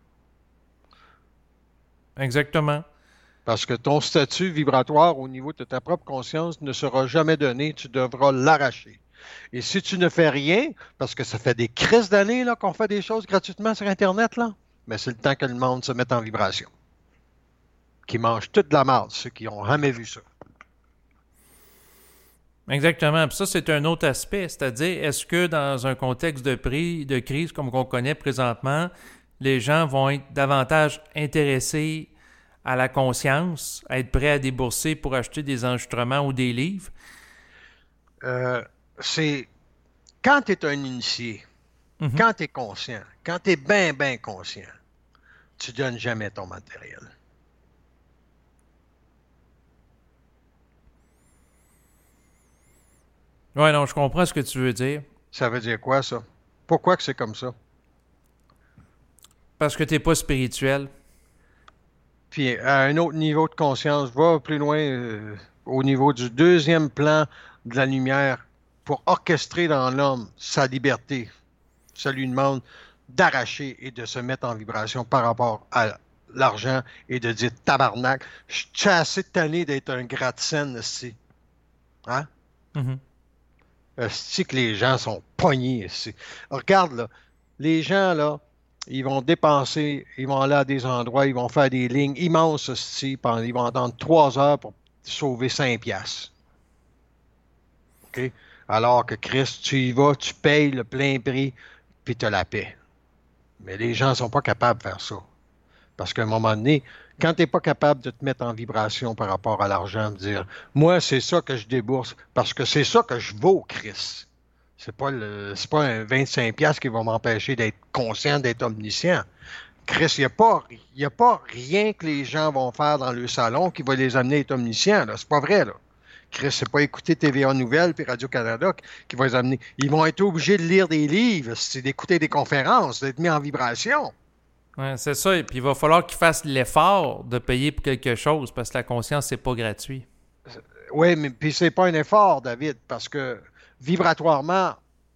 Speaker 1: Exactement.
Speaker 2: Parce que ton statut vibratoire au niveau de ta propre conscience ne sera jamais donné, tu devras l'arracher. Et si tu ne fais rien, parce que ça fait des crises d'années là, qu'on fait des choses gratuitement sur Internet, là, ben c'est le temps que le monde se mette en vibration. Qui mangent toute de la marde, ceux qui n'ont jamais vu ça.
Speaker 1: Exactement. Puis ça, c'est un autre aspect. C'est-à-dire, est-ce que dans un contexte de, prix, de crise comme qu'on connaît présentement, les gens vont être davantage intéressés à la conscience, à être prêts à débourser pour acheter des enregistrements ou des livres?
Speaker 2: Euh, c'est quand tu es un initié,
Speaker 1: Mhm.
Speaker 2: quand tu es conscient, quand tu es bien, bien conscient, tu donnes jamais ton matériel.
Speaker 1: Oui, non, je comprends ce que tu veux dire.
Speaker 2: Ça veut dire quoi, ça? Pourquoi que c'est comme ça?
Speaker 1: Parce que tu n'es pas spirituel.
Speaker 2: Puis à un autre niveau de conscience, va plus loin euh, au niveau du deuxième plan de la lumière pour orchestrer dans l'homme sa liberté. Ça lui demande d'arracher et de se mettre en vibration par rapport à l'argent et de dire tabarnak, je suis assez tanné d'être un gratte-scène ici. Hein?
Speaker 1: Mhm.
Speaker 2: C'est que les gens sont pognés ici. Regarde là, les gens là, ils vont dépenser, ils vont aller à des endroits, ils vont faire des lignes immenses ici, ils vont attendre trois heures pour sauver cinq piastres. OK? Alors que Christ, tu y vas, tu payes le plein prix, puis tu as la paix. Mais les gens ne sont pas capables de faire ça. Parce qu'à un moment donné, quand tu n'es pas capable de te mettre en vibration par rapport à l'argent, de dire, moi, c'est ça que je débourse, parce que c'est ça que je vaux, Christ. C'est pas le, c'est pas un vingt-cinq piastres qui va m'empêcher d'être conscient, d'être omniscient. Christ, il n'y a pas, y a pas rien que les gens vont faire dans le salon qui va les amener à être omniscients, là. C'est pas vrai, là. Chris, c'est pas écouter T V A Nouvelles puis Radio-Canada qui va les amener. Ils vont être obligés de lire des livres, c'est d'écouter des conférences, d'être mis en vibration.
Speaker 1: Ouais, c'est ça. Et puis il va falloir qu'ils fassent l'effort de payer pour quelque chose parce que la conscience, c'est pas gratuit.
Speaker 2: Oui, mais puis c'est pas un effort, David, parce que vibratoirement,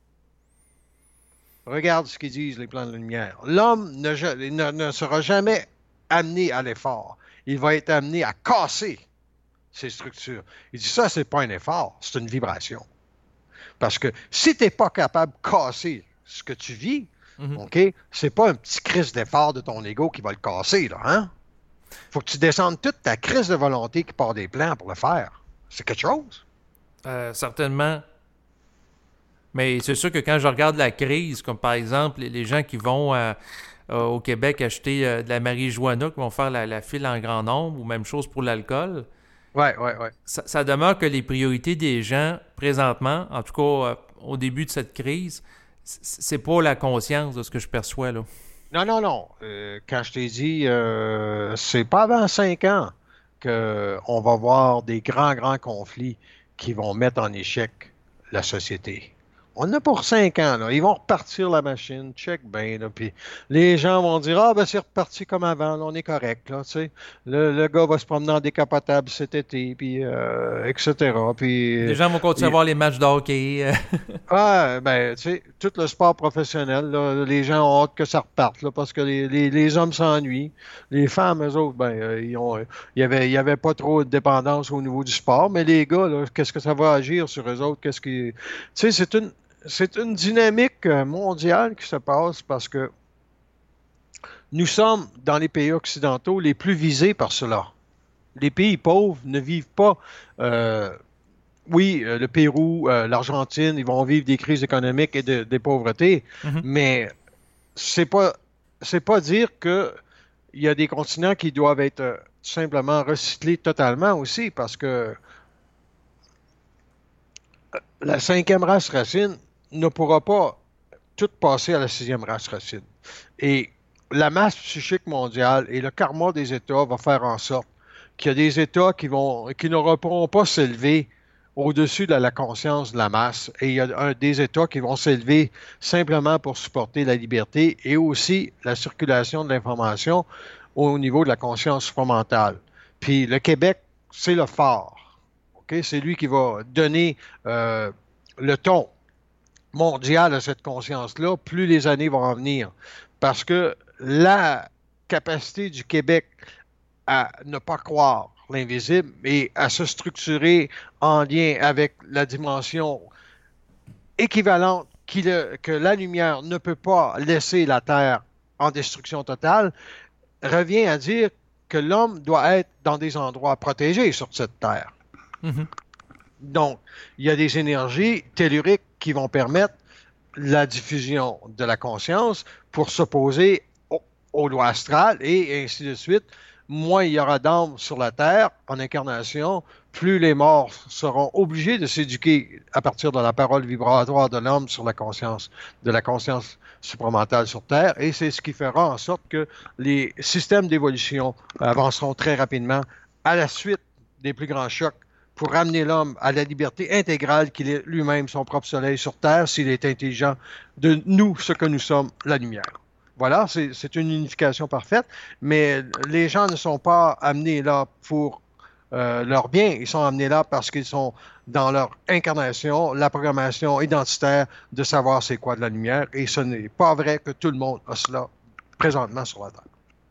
Speaker 2: regarde ce qu'ils disent, les plans de lumière. L'homme ne, ne, ne sera jamais amené à l'effort. Il va être amené à casser ces structures. Il dit ça, c'est pas un effort, c'est une vibration. Parce que si tu n'es pas capable de casser ce que tu vis, mm-hmm. OK, c'est pas un petit crise d'effort de ton ego qui va le casser, là, hein? Faut que tu descendes toute ta crise de volonté qui part des plans pour le faire. C'est quelque chose?
Speaker 1: Euh, certainement. Mais c'est sûr que quand je regarde la crise, comme par exemple les gens qui vont euh, euh, au Québec acheter euh, de la marijuana, qui vont faire la, la file en grand nombre, ou même chose pour l'alcool,
Speaker 2: oui, oui, oui.
Speaker 1: Ça, ça demeure que les priorités des gens, présentement, en tout cas euh, au début de cette crise, c'est pas la conscience de ce que je perçois, là.
Speaker 2: Non, non, non. Euh, quand je t'ai dit, euh, c'est pas avant cinq ans qu'on va voir des grands, grands conflits qui vont mettre en échec la société. On a pour cinq ans, là. Ils vont repartir la machine, check bien, là. Puis les gens vont dire, ah, ben c'est reparti comme avant, là, on est correct, là, tu sais. Le, le gars va se promener en décapotable cet été, puis euh, et cetera. Puis,
Speaker 1: les gens vont continuer à voir les matchs de hockey.
Speaker 2: Ah, ben, tu sais, tout le sport professionnel, là, les gens ont hâte que ça reparte, là, parce que les, les, les hommes s'ennuient. Les femmes, eux autres, ben, euh, ils ont, il y avait, il y avait pas trop de dépendance au niveau du sport, mais les gars, là, qu'est-ce que ça va agir sur eux autres? Qu'est-ce qui, tu sais, c'est une, c'est une dynamique mondiale qui se passe parce que nous sommes, dans les pays occidentaux, les plus visés par cela. Les pays pauvres ne vivent pas... Euh, oui, euh, le Pérou, euh, l'Argentine, ils vont vivre des crises économiques et de, des pauvretés, mm-hmm. mais c'est pas, c'est pas dire qu'il y a des continents qui doivent être euh, simplement recyclés totalement aussi, parce que la cinquième race racine ne pourra pas tout passer à la sixième race racine. Et la masse psychique mondiale et le karma des États va faire en sorte qu'il y a des États qui, vont, qui ne pourront pas s'élever au-dessus de la conscience de la masse. Et il y a un, des États qui vont s'élever simplement pour supporter la liberté et aussi la circulation de l'information au niveau de la conscience supramentale. Puis le Québec, c'est le phare. Okay? C'est lui qui va donner euh, le ton mondial à cette conscience-là, plus les années vont en venir. Parce que la capacité du Québec à ne pas croire l'invisible et à se structurer en lien avec la dimension équivalente qui le, que la lumière ne peut pas laisser la Terre en destruction totale, revient à dire que l'homme doit être dans des endroits protégés sur cette Terre. Mm-hmm. Donc, il y a des énergies telluriques qui vont permettre la diffusion de la conscience pour s'opposer au, aux lois astrales et ainsi de suite. Moins il y aura d'âmes sur la Terre en incarnation, plus les morts seront obligés de s'éduquer à partir de la parole vibratoire de l'homme sur la conscience, de la conscience supramentale sur Terre, et c'est ce qui fera en sorte que les systèmes d'évolution avanceront très rapidement à la suite des plus grands chocs pour ramener l'homme à la liberté intégrale qu'il est lui-même son propre soleil sur Terre s'il est intelligent de nous, ce que nous sommes, la lumière. Voilà, c'est, c'est une unification parfaite, mais les gens ne sont pas amenés là pour euh, leur bien, ils sont amenés là parce qu'ils sont dans leur incarnation, la programmation identitaire de savoir c'est quoi de la lumière, et ce n'est pas vrai que tout le monde a cela présentement sur la Terre.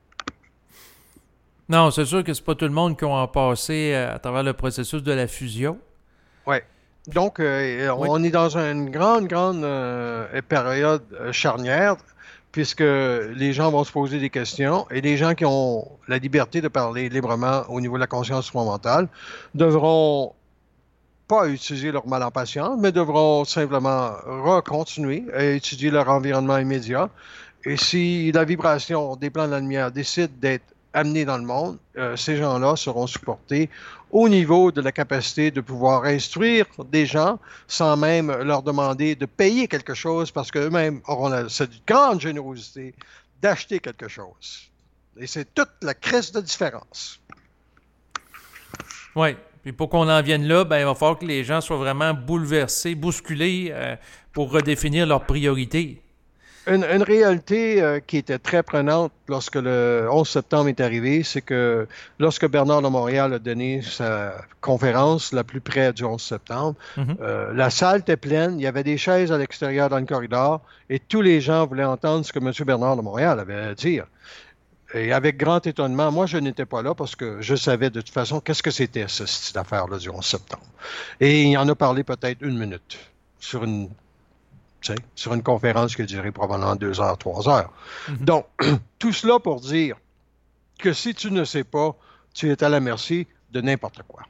Speaker 1: Non, c'est sûr que c'est pas tout le monde qui a passé à travers le processus de la fusion.
Speaker 2: Oui. Donc, euh, oui. on est dans une grande, grande euh, période charnière, puisque les gens vont se poser des questions et les gens qui ont la liberté de parler librement au niveau de la conscience supramentale devront pas utiliser leur mal en patience, mais devront simplement recontinuer à étudier leur environnement immédiat. Et si la vibration des plans de la lumière décide d'être amenés dans le monde, euh, ces gens-là seront supportés au niveau de la capacité de pouvoir instruire des gens sans même leur demander de payer quelque chose parce qu'eux-mêmes auront la, cette grande générosité d'acheter quelque chose. Et c'est toute la crise de différence.
Speaker 1: Oui, Puis pour qu'on en vienne là, ben, il va falloir que les gens soient vraiment bouleversés, bousculés euh, pour redéfinir leurs priorités.
Speaker 2: Une, une réalité euh, qui était très prenante lorsque le onze septembre est arrivé, c'est que lorsque Bernard de Montréal a donné sa conférence la plus près du onze septembre,
Speaker 1: Mhm.
Speaker 2: euh, la salle était pleine, il y avait des chaises à l'extérieur dans le corridor et tous les gens voulaient entendre ce que M. Bernard de Montréal avait à dire. Et avec grand étonnement, moi je n'étais pas là parce que je savais de toute façon qu'est-ce que c'était ce style d'affaire-là du onze septembre. Et il en a parlé peut-être une minute sur une tu sais, sur une conférence qui a duré probablement deux heures, trois heures.
Speaker 1: Mhm.
Speaker 2: Donc, tout cela pour dire que si tu ne sais pas, tu es à la merci de n'importe quoi.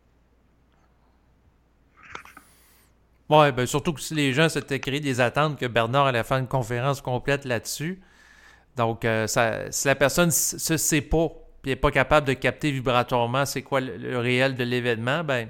Speaker 1: Oui, ben surtout que si les gens s'étaient créé des attentes que Bernard allait faire une conférence complète là-dessus. Donc, euh, ça, si la personne ne se sait pas et n'est pas capable de capter vibratoirement c'est quoi le, le réel de l'événement, ben,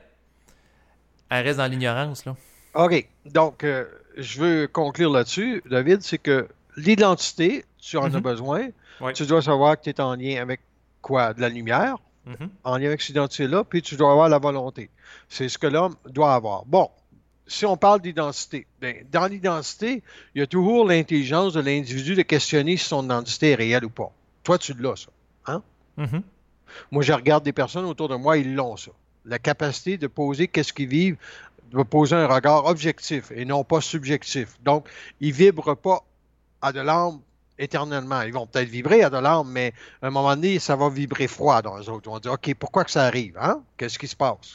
Speaker 1: elle reste dans l'ignorance, là.
Speaker 2: OK. Donc, euh, je veux conclure là-dessus, David, c'est que l'identité, tu en as
Speaker 1: Mhm.
Speaker 2: besoin.
Speaker 1: Oui.
Speaker 2: Tu dois savoir que tu es en lien avec quoi? De la lumière,
Speaker 1: Mhm.
Speaker 2: en lien avec cette identité-là, puis tu dois avoir la volonté. C'est ce que l'homme doit avoir. Bon, si on parle d'identité, ben, dans l'identité, il y a toujours l'intelligence de l'individu de questionner si son identité est réelle ou pas. Toi, tu l'as, ça. Hein?
Speaker 1: Mhm.
Speaker 2: Moi, je regarde des personnes autour de moi, ils l'ont, ça. La capacité de poser qu'est-ce qu'ils vivent, de poser un regard objectif et non pas subjectif. Donc, ils ne vibrent pas à de l'âme éternellement. Ils vont peut-être vibrer à de l'âme, mais à un moment donné, ça va vibrer froid dans eux autres. On va dire, OK, pourquoi que ça arrive? Hein? Qu'est-ce qui se passe?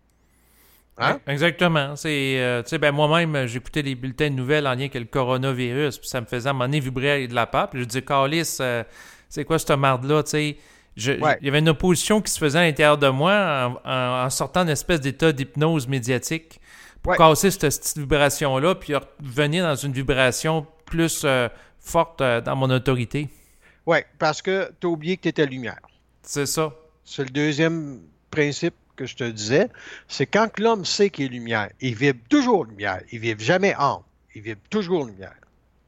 Speaker 1: Ouais,
Speaker 2: Hein?
Speaker 1: exactement. C'est, euh, tu sais, ben moi-même, j'écoutais les bulletins de nouvelles en lien avec le coronavirus, puis ça me faisait à un moment donné vibrer de la part. Puis je disais, Calice, euh, c'est quoi cette marde-là, tu sais? Je- je-
Speaker 2: Ouais,
Speaker 1: Il y avait une opposition qui se faisait à l'intérieur de moi en, en- en sortant d'une espèce d'état d'hypnose médiatique pour
Speaker 2: ouais,
Speaker 1: casser cette, cette vibration-là, puis revenir dans une vibration plus euh, forte euh, dans mon autorité.
Speaker 2: ouais, parce que tu as oublié que tu étais lumière.
Speaker 1: C'est ça.
Speaker 2: C'est le deuxième principe que je te disais. C'est quand que l'homme sait qu'il est lumière, il vibre toujours lumière. Il vibre jamais âme. Il vibre toujours lumière.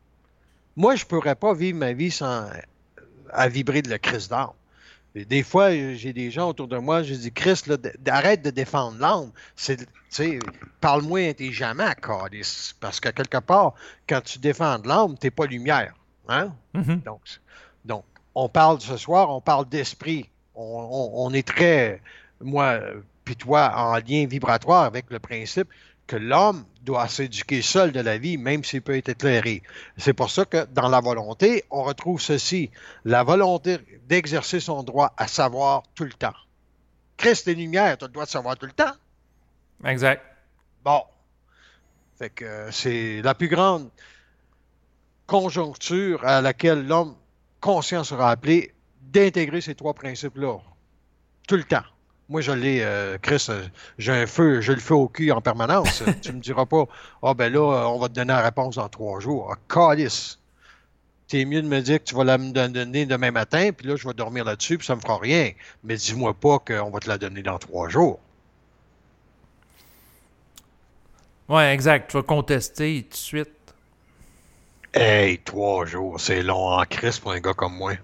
Speaker 2: Moi, je ne pourrais pas vivre ma vie sans à vibrer de la crise d'âme. Et des fois, j'ai des gens autour de moi, je dis, Chris, là, d- arrête de défendre l'âme. C'est, tu sais, parle-moi intelligemment, câlisse. Parce que quelque part, quand tu défends de l'âme, t'es pas lumière. Hein?
Speaker 1: Mhm.
Speaker 2: Donc, donc, on parle ce soir, on parle d'esprit. On, on- on est très, moi, euh, puis toi, en lien vibratoire avec le principe que l'homme doit s'éduquer seul de la vie, même s'il peut être éclairé. C'est pour ça que dans la volonté, on retrouve ceci, la volonté d'exercer son droit à savoir tout le temps. Christ est lumière, tu as le droit de savoir tout le temps.
Speaker 1: Exact.
Speaker 2: Bon, fait que euh, c'est la plus grande conjoncture à laquelle l'homme conscient sera appelé d'intégrer ces trois principes-là, tout le temps. Moi, je l'ai, euh, Chris, euh, j'ai un feu, j'ai le feu au cul en permanence. Tu me diras pas, ah ben là, euh, on va te donner la réponse dans trois jours. Ah, calice! T'es mieux de me dire que tu vas la me donner demain matin, puis là, je vais dormir là-dessus, puis ça me fera rien. Mais dis-moi pas qu'on va te la donner dans trois jours.
Speaker 1: Ouais, exact. Tu vas contester tout de suite.
Speaker 2: Hey, trois jours, c'est long en crise pour un gars comme moi.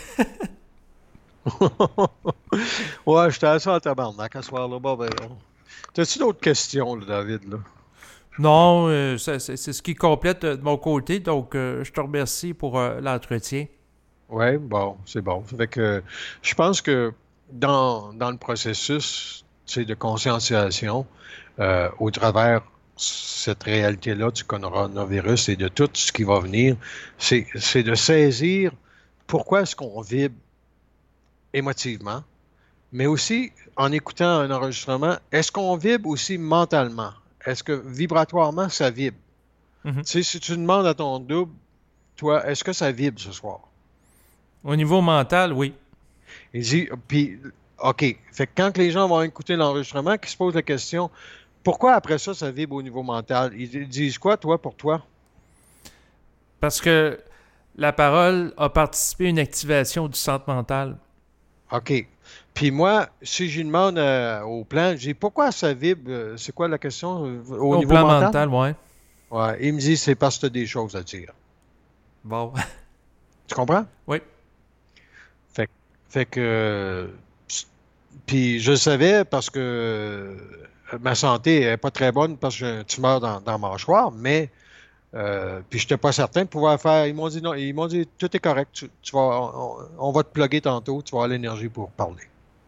Speaker 2: Ouais, j'étais assez en tabarnak à ce soir-là. Bon, ben, t'as-tu d'autres questions, là, David, là?
Speaker 1: Non, euh, ça- c'est c'est ce qui complète euh, de mon côté. Donc, euh, je te remercie pour euh, l'entretien.
Speaker 2: Ouais, bon, c'est bon. Fait que je pense que dans, dans le processus, tu sais, de conscientisation, euh, au travers cette réalité-là du coronavirus et de tout ce qui va venir, c'est, c'est de saisir pourquoi est-ce qu'on vibre émotivement, mais aussi en écoutant un enregistrement, est-ce qu'on vibre aussi mentalement? Est-ce que vibratoirement, ça vibre?
Speaker 1: Mhm.
Speaker 2: Tu sais, si tu demandes à ton double, toi, est-ce que ça vibre ce soir?
Speaker 1: Au niveau mental, oui.
Speaker 2: Il dit, puis, OK. Fait que quand les gens vont écouter l'enregistrement, qu'ils se posent la question, pourquoi après ça, ça vibre au niveau mental? Ils disent quoi, toi, pour toi?
Speaker 1: Parce que la parole a participé à une activation du centre mental.
Speaker 2: OK. Puis moi, si je demande euh, au plan, je dis, pourquoi ça vibre? euh, C'est quoi la question euh, au
Speaker 1: Au
Speaker 2: niveau
Speaker 1: plan
Speaker 2: mental?
Speaker 1: mental, ouais.
Speaker 2: Ouais. Il me dit, c'est parce que tu as des choses à dire.
Speaker 1: Bon.
Speaker 2: Tu comprends?
Speaker 1: Oui.
Speaker 2: Fait, fait que, euh, Puis je le savais parce que euh, ma santé n'est pas très bonne parce que j'ai une tumeur dans, dans ma mâchoire, mais euh, puis je n'étais pas certain de pouvoir faire. Ils m'ont dit non, ils m'ont dit tout est correct, tu, tu vas, on, on va te plugger tantôt, tu vas avoir l'énergie pour parler.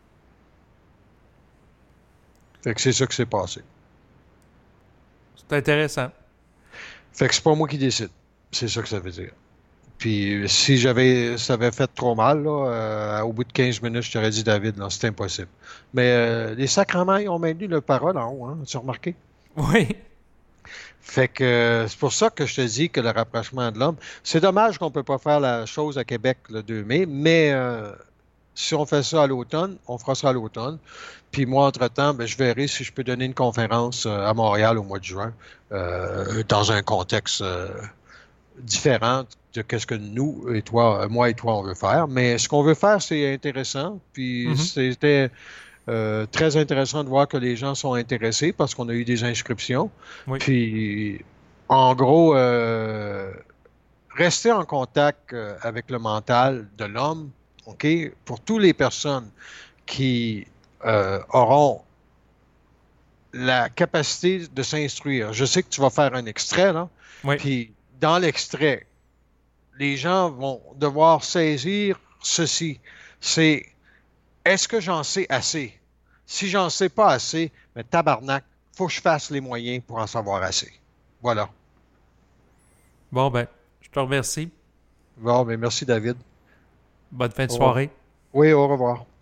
Speaker 2: Fait que c'est ça qui s'est passé.
Speaker 1: C'est intéressant.
Speaker 2: Fait que c'est pas moi qui décide. C'est ça que ça veut dire. Puis si j'avais ça avait fait trop mal, là, euh, au bout de quinze minutes, je t'aurais dit David, non, c'est impossible. Mais euh, les sacrements, ils ont maintenu le parole en haut, hein, as-tu remarqué?
Speaker 1: Oui.
Speaker 2: Fait que euh, c'est pour ça que je te dis que le rapprochement de l'homme, c'est dommage qu'on ne peut pas faire la chose à Québec le deux mai, mais euh, si on fait ça à l'automne, on fera ça à l'automne. Puis moi, entre-temps, ben, je verrai si je peux donner une conférence euh, à Montréal au mois de juin, euh, dans un contexte euh, différent de ce que nous et toi, moi et toi, on veut faire. Mais ce qu'on veut faire, c'est intéressant. Puis
Speaker 1: Mhm.
Speaker 2: c'était euh, très intéressant de voir que les gens sont intéressés parce qu'on a eu des inscriptions.
Speaker 1: Oui.
Speaker 2: Puis, en gros, euh, rester en contact euh, avec le mental de l'homme, OK, pour toutes les personnes qui euh, auront la capacité de s'instruire. Je sais que tu vas faire un extrait, là,
Speaker 1: Oui.
Speaker 2: puis dans l'extrait, les gens vont devoir saisir ceci. C'est est-ce que j'en sais assez? Si j'en sais pas assez, mais tabarnak, faut que je fasse les moyens pour en savoir assez. Voilà.
Speaker 1: Bon, ben, je te remercie.
Speaker 2: Bon, mais merci David.
Speaker 1: Bonne fin de
Speaker 2: Au revoir.
Speaker 1: soirée.
Speaker 2: Oui, au revoir.